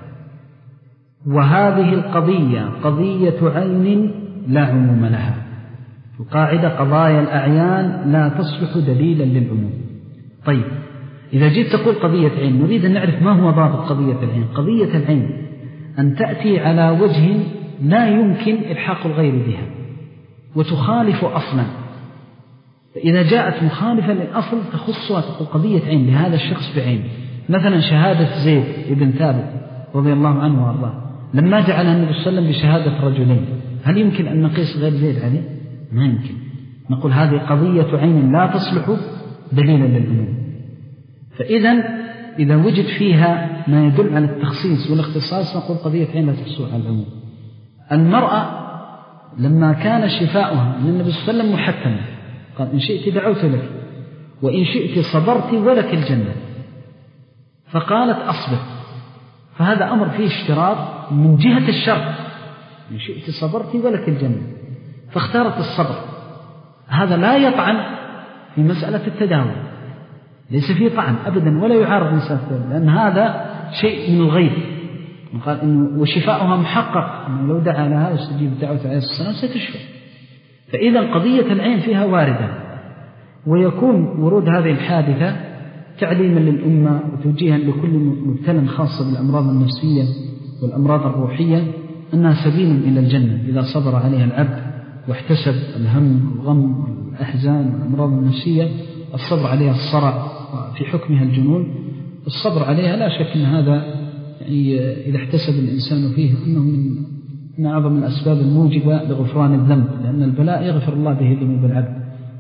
وهذه القضية قضية عين لا عموم لها، القاعدة قضايا الأعيان لا تصلح دليلا للعموم. طيب إذا جيت تقول قضية عين نريد أن نعرف ما هو ضابط قضية العين. قضية العين أن تأتي على وجه لا يمكن إلحاق الغير بها وتخالف أصلا، فإذا جاءت مخالفة للأصل تخصها تقول قضية عين لهذا الشخص بعين. مثلا شهادة زيد بن ثابت رضي الله عنه وارضاه لما جعلها النبي صلى الله عليه وسلم بشهادة رجلين، هل يمكن أن نقيس غير زيد عليه؟ ما يمكن. نقول هذه قضية عين لا تصلح دليلا للعموم. فإذا إذا وجد فيها ما يدل على التخصيص والاختصاص نقول قضية عين لا تحصل على العموم. المرأة لما كان شفاؤها من النبي صلى الله عليه وسلم محتما قال إن شئت دعوت لك وإن شئت صبرت ولك الجنة، فقالت أصبر، فهذا أمر فيه اشتراط من جهة الشرط، إن شئت صبرت ولك الجنة، فاختارت الصبر. هذا لا يطعن في مسألة التداوي، ليس فيه طعن أبدا ولا يعارض مسألة، لأن هذا شيء من الغيب قال إنه وشفاؤها محقق، أنه لو دعا لها واستجيب الدعوة عليه الصلاة والسلام ستشفى. فإذا قضية العين فيها واردة، ويكون ورود هذه الحادثة تعليما للأمة وتوجيها لكل مبتلى خاصة بالأمراض النفسية والأمراض الروحية أنها سبيل إلى الجنة إذا صبر عليها العبد واحتسب الهم والغم والأحزان والأمراض النفسية. الصبر عليها الصرع في حكمها الجنون، الصبر عليها لا شك أن هذا يعني إذا احتسب الإنسان فيه أنه من من أعظم الأسباب الموجبة لغفران الذنب، لأن البلاء يغفر الله به ذنوب العبد.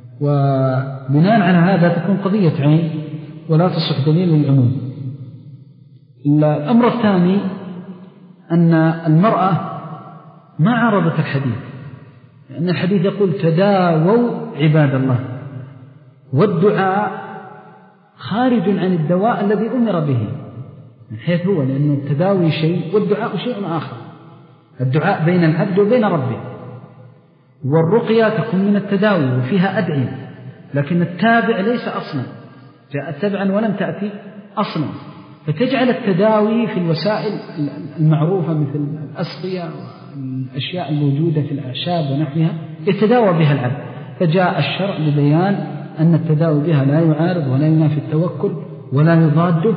وبناء على هذا تكون قضية عين ولا تصح دليل للعموم. الأمر الثاني أن المرأة ما عارضت الحديث، لأن الحديث يقول تداووا عباد الله، والدعاء خارج عن الدواء الذي أمر به من حيث هو، لأنه التداوي شيء والدعاء شيء آخر. الدعاء بين العبد وبين ربه، والرقية تكون من التداوي وفيها أدعية، لكن التابع ليس أصلا، جاءت تبعا ولم تأتي أصلا. فتجعل التداوي في الوسائل المعروفة مثل الأسقية والأشياء الموجودة في الأعشاب ونحوها يتداوى بها العبد. فجاء الشرع لبيان أن التداوي بها لا يعارض ولا ينافي التوكل ولا يضاده،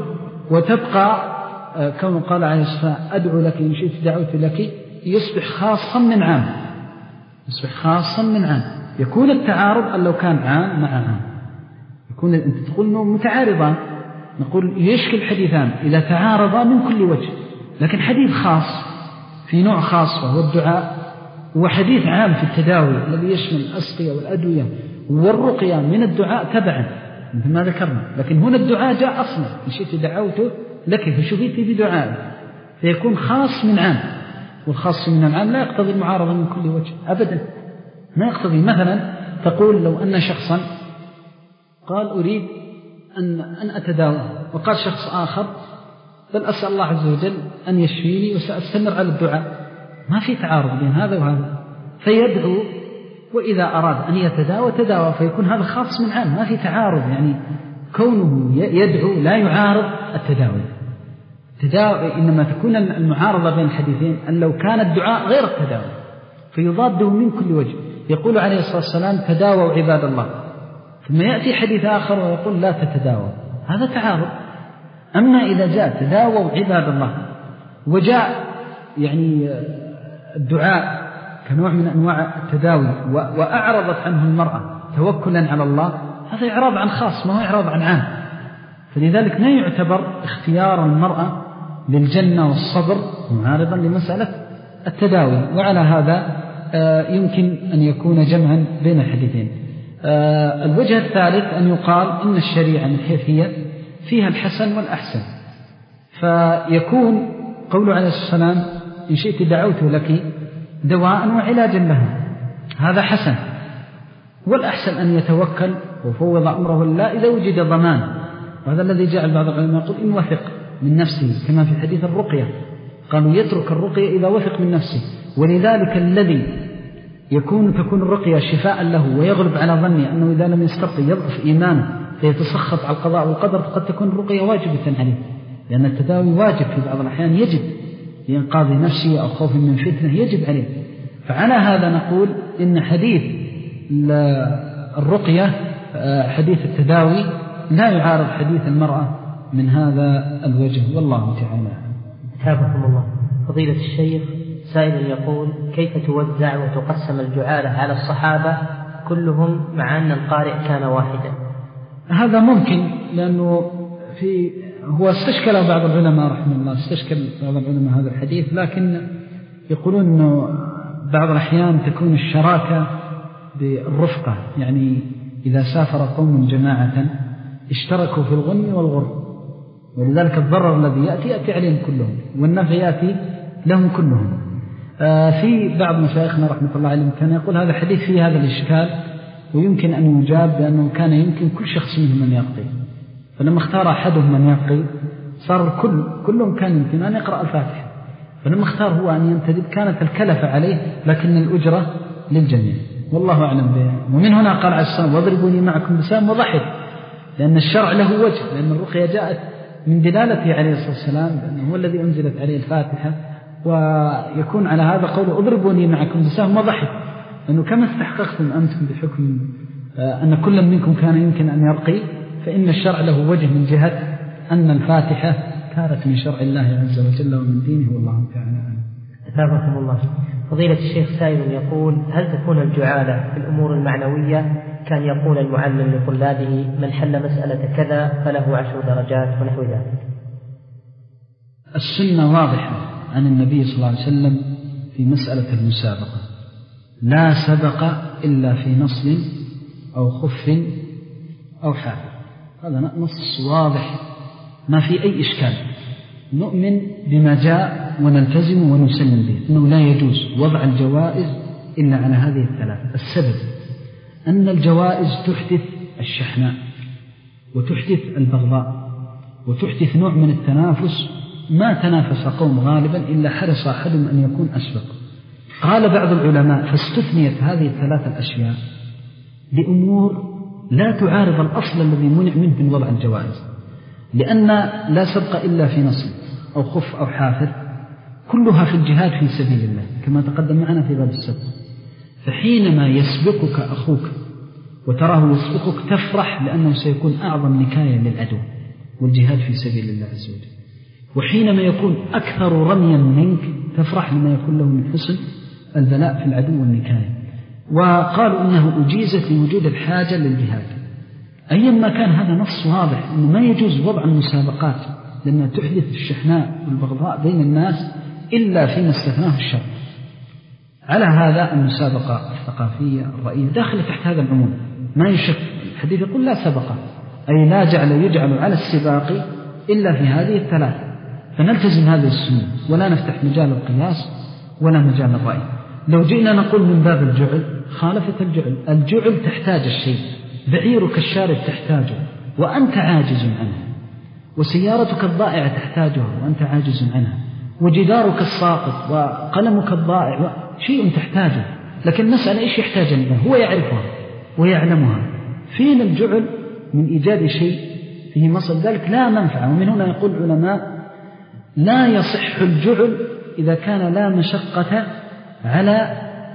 وتبقى كما قال عليه الصلاة والسلام أدعو لك إن شئت دعوت لك، يصبح خاصا من عام، يصبح خاصا من عام. يكون التعارض أن لو كان عام مع عام، يكون أنت تقول أنه متعارضان، نقول يشكل حديثان إذا تعارضا من كل وجه، لكن حديث خاص في نوع خاص وهو الدعاء، وحديث عام في التداوي الذي يشمل الأسقية والأدوية والرقية من الدعاء تبعا مثل ما ذكرنا. لكن هنا الدعاء جاء أصلا إن شئت دعوته لك فشفيت بدعاء، فيكون خاص من عام، والخاص من العام لا يقتضي المعارضة من كل وجه أبدا، ما يقتضي. مثلا تقول لو أن شخصا قال أريد أن, أن أتداوى، وقال شخص آخر بل أسأل الله عز وجل أن يشفيني وسأستمر على الدعاء، ما في تعارض بين هذا وهذا، فيدعو وإذا أراد أن يتداوى تداوى، فيكون هذا خاص من عام، ما في تعارض. يعني كونه يدعو لا يعارض التداوي. التداوي إنما تكون المعارضة بين الحديثين أن لو كان الدعاء غير التداوي فيضاده من كل وجه. يقول عليه الصلاة والسلام تداووا عباد الله، ثم يأتي حديث آخر ويقول لا تتداووا، هذا تعارض. أما إذا جاء تداووا عباد الله وجاء يعني الدعاء كنوع من أنواع التداوي وأعرضت عنه المرأة توكلا على الله، هذا إعراض عن خاص ما هو إعراض عن عام. فلذلك لا يعتبر اختيار المرأة للجنة والصبر معارضا لمسألة التداوي. وعلى هذا يمكن أن يكون جمعا بين الحديثين. الوجه الثالث أن يقال إن الشريعة من حيث هي فيها الحسن والأحسن، فيكون قوله عليه الصلاة والسلام إن شئت دعوت لك دواء وعلاجا لها، هذا حسن. والأحسن أن يتوكل وفوض أمره لله إذا وجد ضمان، وهذا الذي جعل بعض العلماء يقول إن وثق من نفسه، كما في حديث الرقية قالوا يترك الرقية إذا وثق من نفسه. ولذلك الذي يكون تكون الرقية شفاء له ويغلب على ظنه أنه إذا لم يستطع يضعف إيمانه فيتسخط على القضاء والقدر، فقد تكون الرقية واجبة عليه، لأن التداوي واجب في بعض الأحيان، يجب لإنقاذ نفسه أو خوف من فتنة يجب عليه. فعلى هذا نقول إن حديث الرقية حديث التداوي لا يعارض حديث المرأة من هذا الوجه، والله تعالى. أثابكم الله. فضيلة الشيخ، سائل يقول كيف توزع وتقسم الجعالة على الصحابة كلهم مع أن القارئ كان واحدا؟ هذا ممكن، لأنه في هو استشكل بعض العلماء رحمه الله استشكل بعض العلماء هذا الحديث، لكن يقولون أنه بعض الأحيان تكون الشراكة بالرفقة، يعني إذا سافر قوم جماعة اشتركوا في الغنم والغرب، ولذلك الضرر الذي يأتي يأتي عليهم كلهم والنفع يأتي لهم كلهم. آه في بعض مشايخنا رحمة الله عليهم كان يقول هذا الحديث فيه هذا الإشكال، ويمكن أن يجاب بأنه كان يمكن كل شخص منهم من يقضي، فلما اختار أحدهم من يقضي صار الكل كلهم كان يمكن أن يقرأ الفاتحة، فلما اختار هو أن ينتدب كانت الكلفة عليه لكن الأجرة للجميع، والله أعلم به. ومن هنا قال عليه الصلاة والسلام واضربوني معكم بسام وضحك، لأن الشرع له وجه، لأن الرقية جاءت من دلالته عليه الصلاة والسلام بأنه هو الذي أنزلت عليه الفاتحة، ويكون على هذا قول اضربوني معكم بسهم وضحك، أنه كما استحققتم أنتم بحكم أن كل منكم كان يمكن أن يرقي، فإن الشرع له وجه من جهة أن الفاتحة كانت من شرع الله عز وجل ومن دينه، والله تعالى. أثابكم الله. فضيلة الشيخ سائل يقول: هل تكون الجعالة في الأمور المعنوية كان يقول المعلم لطلابه من حل مسألة كذا فله عشر درجات ونحو ذلك؟ السنة واضحة عن النبي صلى الله عليه وسلم في مسألة المسابقة: لا سبق إلا في نصل أو خف أو حافر. هذا نص واضح ما في أي إشكال، نؤمن بما جاء ونلتزم ونسلم به، أنه لا يجوز وضع الجوائز إلا على هذه الثلاث. السبب أن الجوائز تحدث الشحناء وتحدث البغضاء وتحدث نوع من التنافس، ما تنافس قوم غالبا إلا حرص أحدهم أن يكون أسبق. قال بعض العلماء: فاستثنيت هذه الثلاث الأشياء لأمور لا تعارض الأصل الذي منع منه من وضع الجوائز، لأن لا سبق إلا في نصل أو خف أو حافر كلها في الجهاد في سبيل الله كما تقدم معنا في باب السبق. فحينما يسبقك أخوك وتراه يسبقك تفرح لأنه سيكون أعظم نكاية للعدو والجهاد في سبيل الله عز وجل. وحينما يكون أكثر رميا منك تفرح لما يكون له من حسن البلاء في العدو والنكاية. وقالوا إنه أجيزت لوجود الحاجة للجهاد. أيما كان هذا نص واضح أنه ما يجوز وضع المسابقات لأنها تحدث الشحناء والبغضاء بين الناس إلا فيما استثناه الشرع. على هذا المسابقة الثقافية الرأية داخل تحت هذا العموم، ما يشك. الحديث يقول: لا سبقة، أي لا جعل يجعل على السباق إلا في هذه الثلاث. فنلتزم هذه السنة ولا نفتح مجال القياس ولا مجال الرأي. لو جئنا نقول من باب الجعل خالفت الجعل. الجعل تحتاج الشيء، بعيرك الشارد تحتاجه وأنت عاجز عنه، وسيارتك الضائعة تحتاجها وأنت عاجز عنها، وجدارك الساقط وقلمك الضائع شيء تحتاجه. لكن المسألة إيش يحتاج منه؟ هو يعرفها ويعلمها. فين الجعل من إيجاد شيء فيه مصل ذلك لا منفعة. ومن هنا يقول العلماء: لا يصح الجعل إذا كان لا مشقة على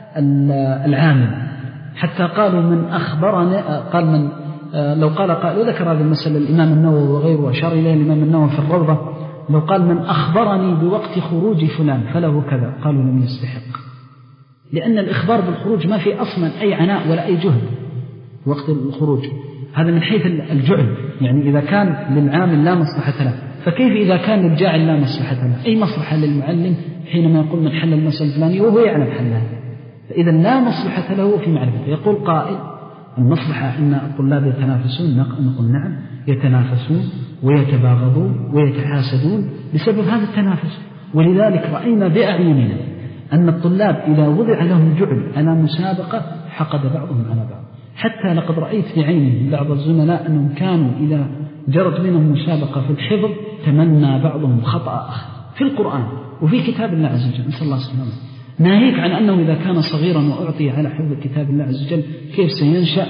العامل. حتى قالوا من أخبرنا، قال من لو قال قال وذكر هذه المسألة الإمام النووي وغيره وأشار إليه الإمام النووي في الروضة، لو قال من أخبرني بوقت خروج فلان فله كذا، قالوا لم يستحق، لأن الإخبار بالخروج ما في أصلا أي عناء ولا أي جهد وقت الخروج. هذا من حيث الجعل، يعني إذا كان للعامل لا مصلحة له، فكيف إذا كان للجاعل لا مصلحة له؟ أي مصلحة للمعلم حينما يقول من حل المسألة الفلانية وهو يعلم حلها؟ فإذا لا مصلحة له في معرفته. يقول قائل: المصلحة أن الطلاب يتنافسون، نقول نعم، يتنافسون ويتباغضون ويتحاسدون بسبب هذا التنافس. ولذلك رأينا بأعيننا أن الطلاب إذا وضع لهم جعل على مسابقة حقد بعضهم على بعض. حتى لقد رأيت في عيني بعض الزملاء أنهم كانوا إذا جرت بينهم مسابقة في الحفظ تمنى بعضهم خطأ أخر في القرآن وفي كتاب الله عز وجل، نسأل الله السلامة. ناهيك عن أنه إذا كان صغيرا وأعطي على حفظ كتاب الله عز وجل كيف سينشأ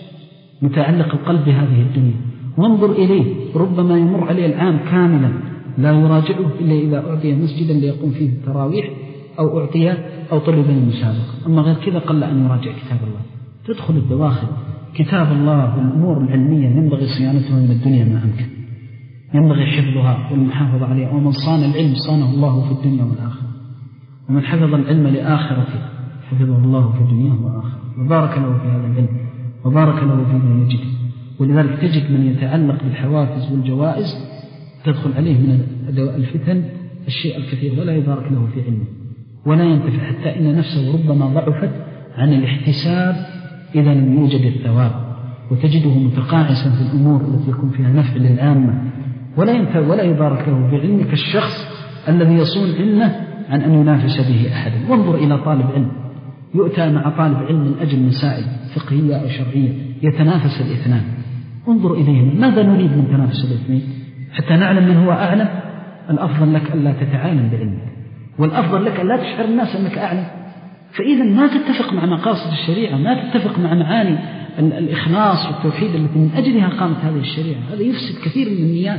متعلق القلب بهذه الدنيا. وانظر إليه، ربما يمر عليه العام كاملا لا يراجعه إلا إذا أعطي مسجدا ليقوم فيه التراويح أو أعطي أو طلب المسابقة. أما غير كذا قل أن يراجع كتاب الله. تدخل الدواخل كتاب الله والأمور العلمية ينبغي صيانتها من الدنيا ما أمكن، ينبغي حفظها والمحافظة عليها. ومن صان العلم صانه الله في الدنيا والآخرة، ومن حفظ العلم لآخرته حفظه الله في دنياه وآخرة، وبارك له في هذا العلم وبارك له فيما يجده. ولذلك تجد من يتعلق بالحوافز والجوائز تدخل عليه من الفتن الشيء الكثير ولا يبارك له في علمه ولا ينتفع، حتى إن نفسه ربما ضعفت عن الاحتساب إذا لم يوجد الثواب، وتجده متقاعسا في الأمور التي يكون فيها نفع للعامة ولا ينتفع ولا يبارك له في علمه، كالشخص الذي يصون علمه عن أن ينافس به أحدا. وانظر إلى طالب علم يؤتى مع طالب علم من أجل مسائل فقهية أو شرعية يتنافس الاثنان، انظر إليهم. ماذا نريد من تنافس الاثنين؟ حتى نعلم من هو أعلم. الأفضل لك ألا تتعالم بعلمك، والأفضل لك ألا تشعر الناس أنك أعلم. فإذا ما تتفق مع مقاصد الشريعة، ما تتفق مع معاني الإخلاص والتوحيد التي من أجلها قامت هذه الشريعة. هذا يفسد كثير من النيات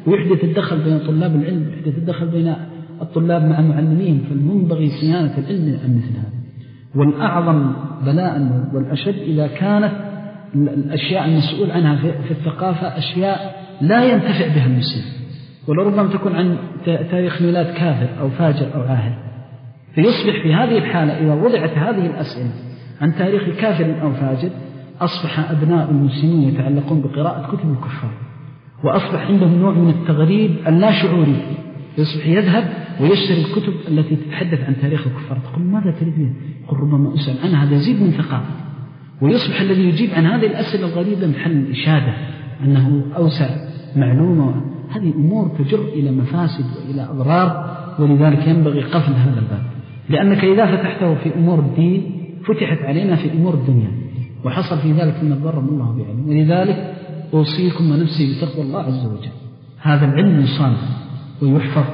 ويحدث الدخل بين طلاب العلم، يحدث الدخل بين الطلاب مع معلمين. فالمنبغي صيانة العلم عن مثل هذا. والأعظم بلاء والأشد إذا كانت الأشياء المسؤول عنها في الثقافة أشياء لا ينتفع بها المسلم، ولربما تكون عن تاريخ ميلاد كافر أو فاجر أو عاهل، فيصبح في هذه الحالة إذا وضعت هذه الأسئلة عن تاريخ كافر أو فاجر أصبح أبناء المسلمين يتعلقون بقراءة كتب الكفار، وأصبح عندهم نوع من التغريب اللاشعوري، يصبح يذهب ويشتري الكتب التي تتحدث عن تاريخ الكفار. تقول ماذا تريد؟ يقول ربما أسأل عنها، هذا يزيد من ثقافة. ويصبح الذي يجيب عن هذه الأسئلة الغريبة محل الإشادة أنه أوسع معلومة. هذه أمور تجر إلى مفاسد وإلى أضرار، ولذلك ينبغي قفل هذا الباب، لأنك إذا فتحته في أمور الدين فتحت علينا في أمور الدنيا، وحصل في ذلك من الضرر الله بعلم. ولذلك أوصيكم ونفسي بتقوى الله عز وجل. هذا العلم يصان ويحفظ،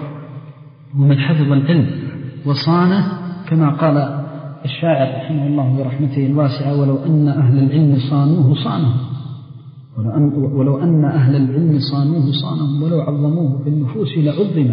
ومن حفظ العلم وصانه كما قال الشاعر رحمه الله برحمته الواسعة: ولو أن أهل العلم صانوه صانه، ولو أن, ولو أن أهل العلم صانوه صانه، ولو عظموه في النفوس لعظم.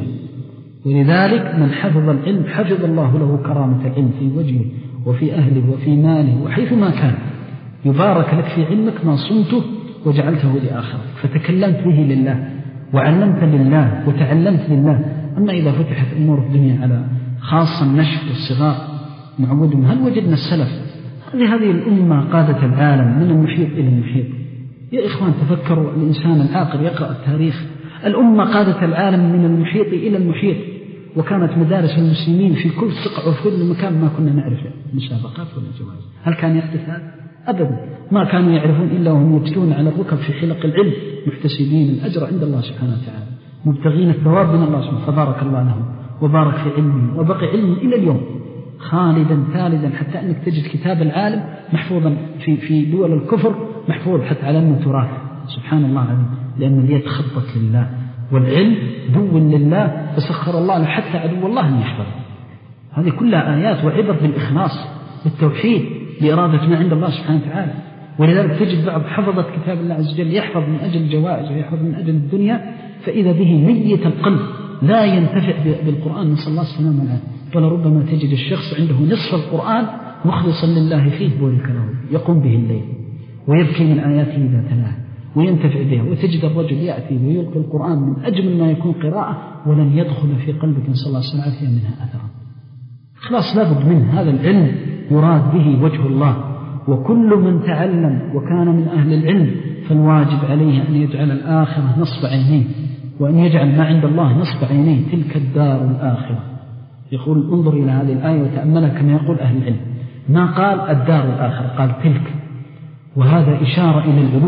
ولذلك من حفظ العلم حفظ الله له كرامة العلم في وجهه وفي أهله وفي ماله وحيث ما كان. يبارك لك في علمك ما صنته وجعلته لآخرك، فتكلمت به لله وعلمت لله وتعلمت لله. أما إذا فتحت أمور الدنيا على خاصة النشف والصغار معبودهم، هل وجدنا السلف؟ هذه هذه الأمة قادة العالم من المحيط إلى المحيط. يا إخوان تفكروا، الإنسان العاقل يقرأ التاريخ. الأمة قادة العالم من المحيط إلى المحيط، وكانت مدارس المسلمين في كل سقع وفي كل مكان ما كنا نعرف مسابقات ولا جوائز. هل كان يحدث هذا؟ أبدا. ما كانوا يعرفون إلا وهم يجلون على الركب في حلق العلم محتسبين الأجر عند الله سبحانه وتعالى، مبتغين الثواب من الله سبحانه. فبارك الله لهم وبارك في علمه، وبقي علم إلى اليوم خالدا ثالدا، حتى أنك تجد كتاب العالم محفوظا في في دول الكفر، محفوظ حتى على أنه تراث. سبحان الله العظيم، لأن اليد خطت لله، والعلم دو لله، فسخر الله له حتى عدو الله أن يحفظ. هذه كلها آيات وعبر بالإخلاص بالتوحيد لإرادة ما عند الله سبحانه وتعالى. ولذلك تجد بعض حفظة كتاب الله عز وجل يحفظ من أجل الجوائز ويحفظ من أجل الدنيا، فإذا به ميت القلب لا ينتفع بالقرآن، نسأل الله السلامة والعافية. ولربما تجد الشخص عنده نصف القرآن مخلصا لله فيه بورك له، يقوم به الليل ويبكي من آياته إذا تلاها وينتفع بها. وتجد الرجل يأتي ويلقي القرآن من أجمل ما يكون قراءة ولم يدخل في قلبك نسأل الله السلامة والعافية منها أثرا. خلاص لابد منه. هذا العلم يراد به وجه الله، وكل من تعلم وكان من أهل العلم فالواجب عليه أن يجعل الآخرة نصب عينيه، وأن يجعل ما عند الله نصب عينيه. تلك الدار الآخرة. يقول انظر إلى هذه الآية وتأملها كما يقول أهل العلم، ما قال الدار الآخرة، قال تلك، وهذا إشارة إلى العلو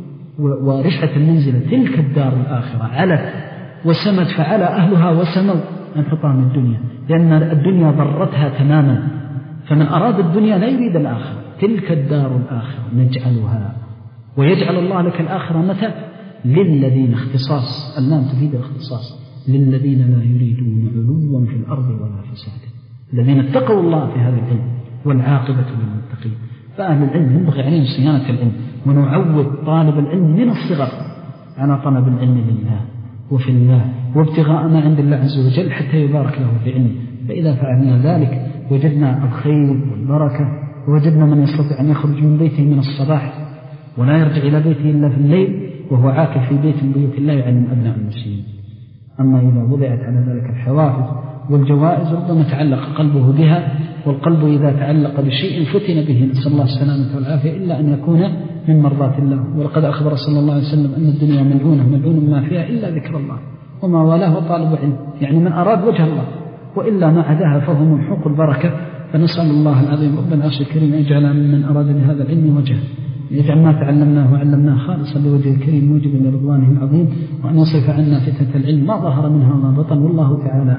ورفعة المنزلة. تلك الدار الآخرة علت وسمت، فعلى أهلها وسموا عن حطام الدنيا، لأن الدنيا ضرتها تماما. فمن أراد الدنيا لا يريد الآخرة. تلك الدار الآخرة نجعلها، ويجعل الله لك الآخرة متى؟ للذين، اختصاص، اللام تفيد الاختصاص، للذين لا يريدون علوا في الأرض ولا فسادا، الذين اتقوا الله في هذا العلم، والعاقبة للمتقين. فأهل العلم ينبغي عليهم صيانة العلم، ونعود طالب العلم من الصغر على طلب العلم لله وفي الله وابتغاء ما عند الله عز وجل حتى يبارك له في علمه. فإذا فعلنا ذلك وجدنا الخير والبركة، ووجدنا من يستطيع أن يخرج من بيته من الصباح ولا يرجع إلى بيته إلا في الليل وهو عاكف في بيت من بيوت الله يعلم أبناء المسلمين. أما إذا وضعت على ذلك الحوافز والجوائز ربما تعلق قلبه بها، والقلب إذا تعلق بشيء فتن به، نسأل الله السلامة والعافية، إلا أن يكون من مرضات الله. ولقد أخبر صلى الله عليه وسلم أن الدنيا ملعونة، ملعون ما فيها إلا ذكر الله وما والاه طالب علم، يعني من أراد وجه الله، وإلا ما عداها فهو ممحوق البركة. فنسأل الله العظيم رب العرش الكريم أن يجعل ممن أراد بهذا العلم وجهه، يجعل ما تعلمناه وعلمناه خالصا لوجه الكريم موجبا لرضوانه العظيم، وأن يصرف عنا فتنة العلم ما ظهر منها وما بطن، والله تعالى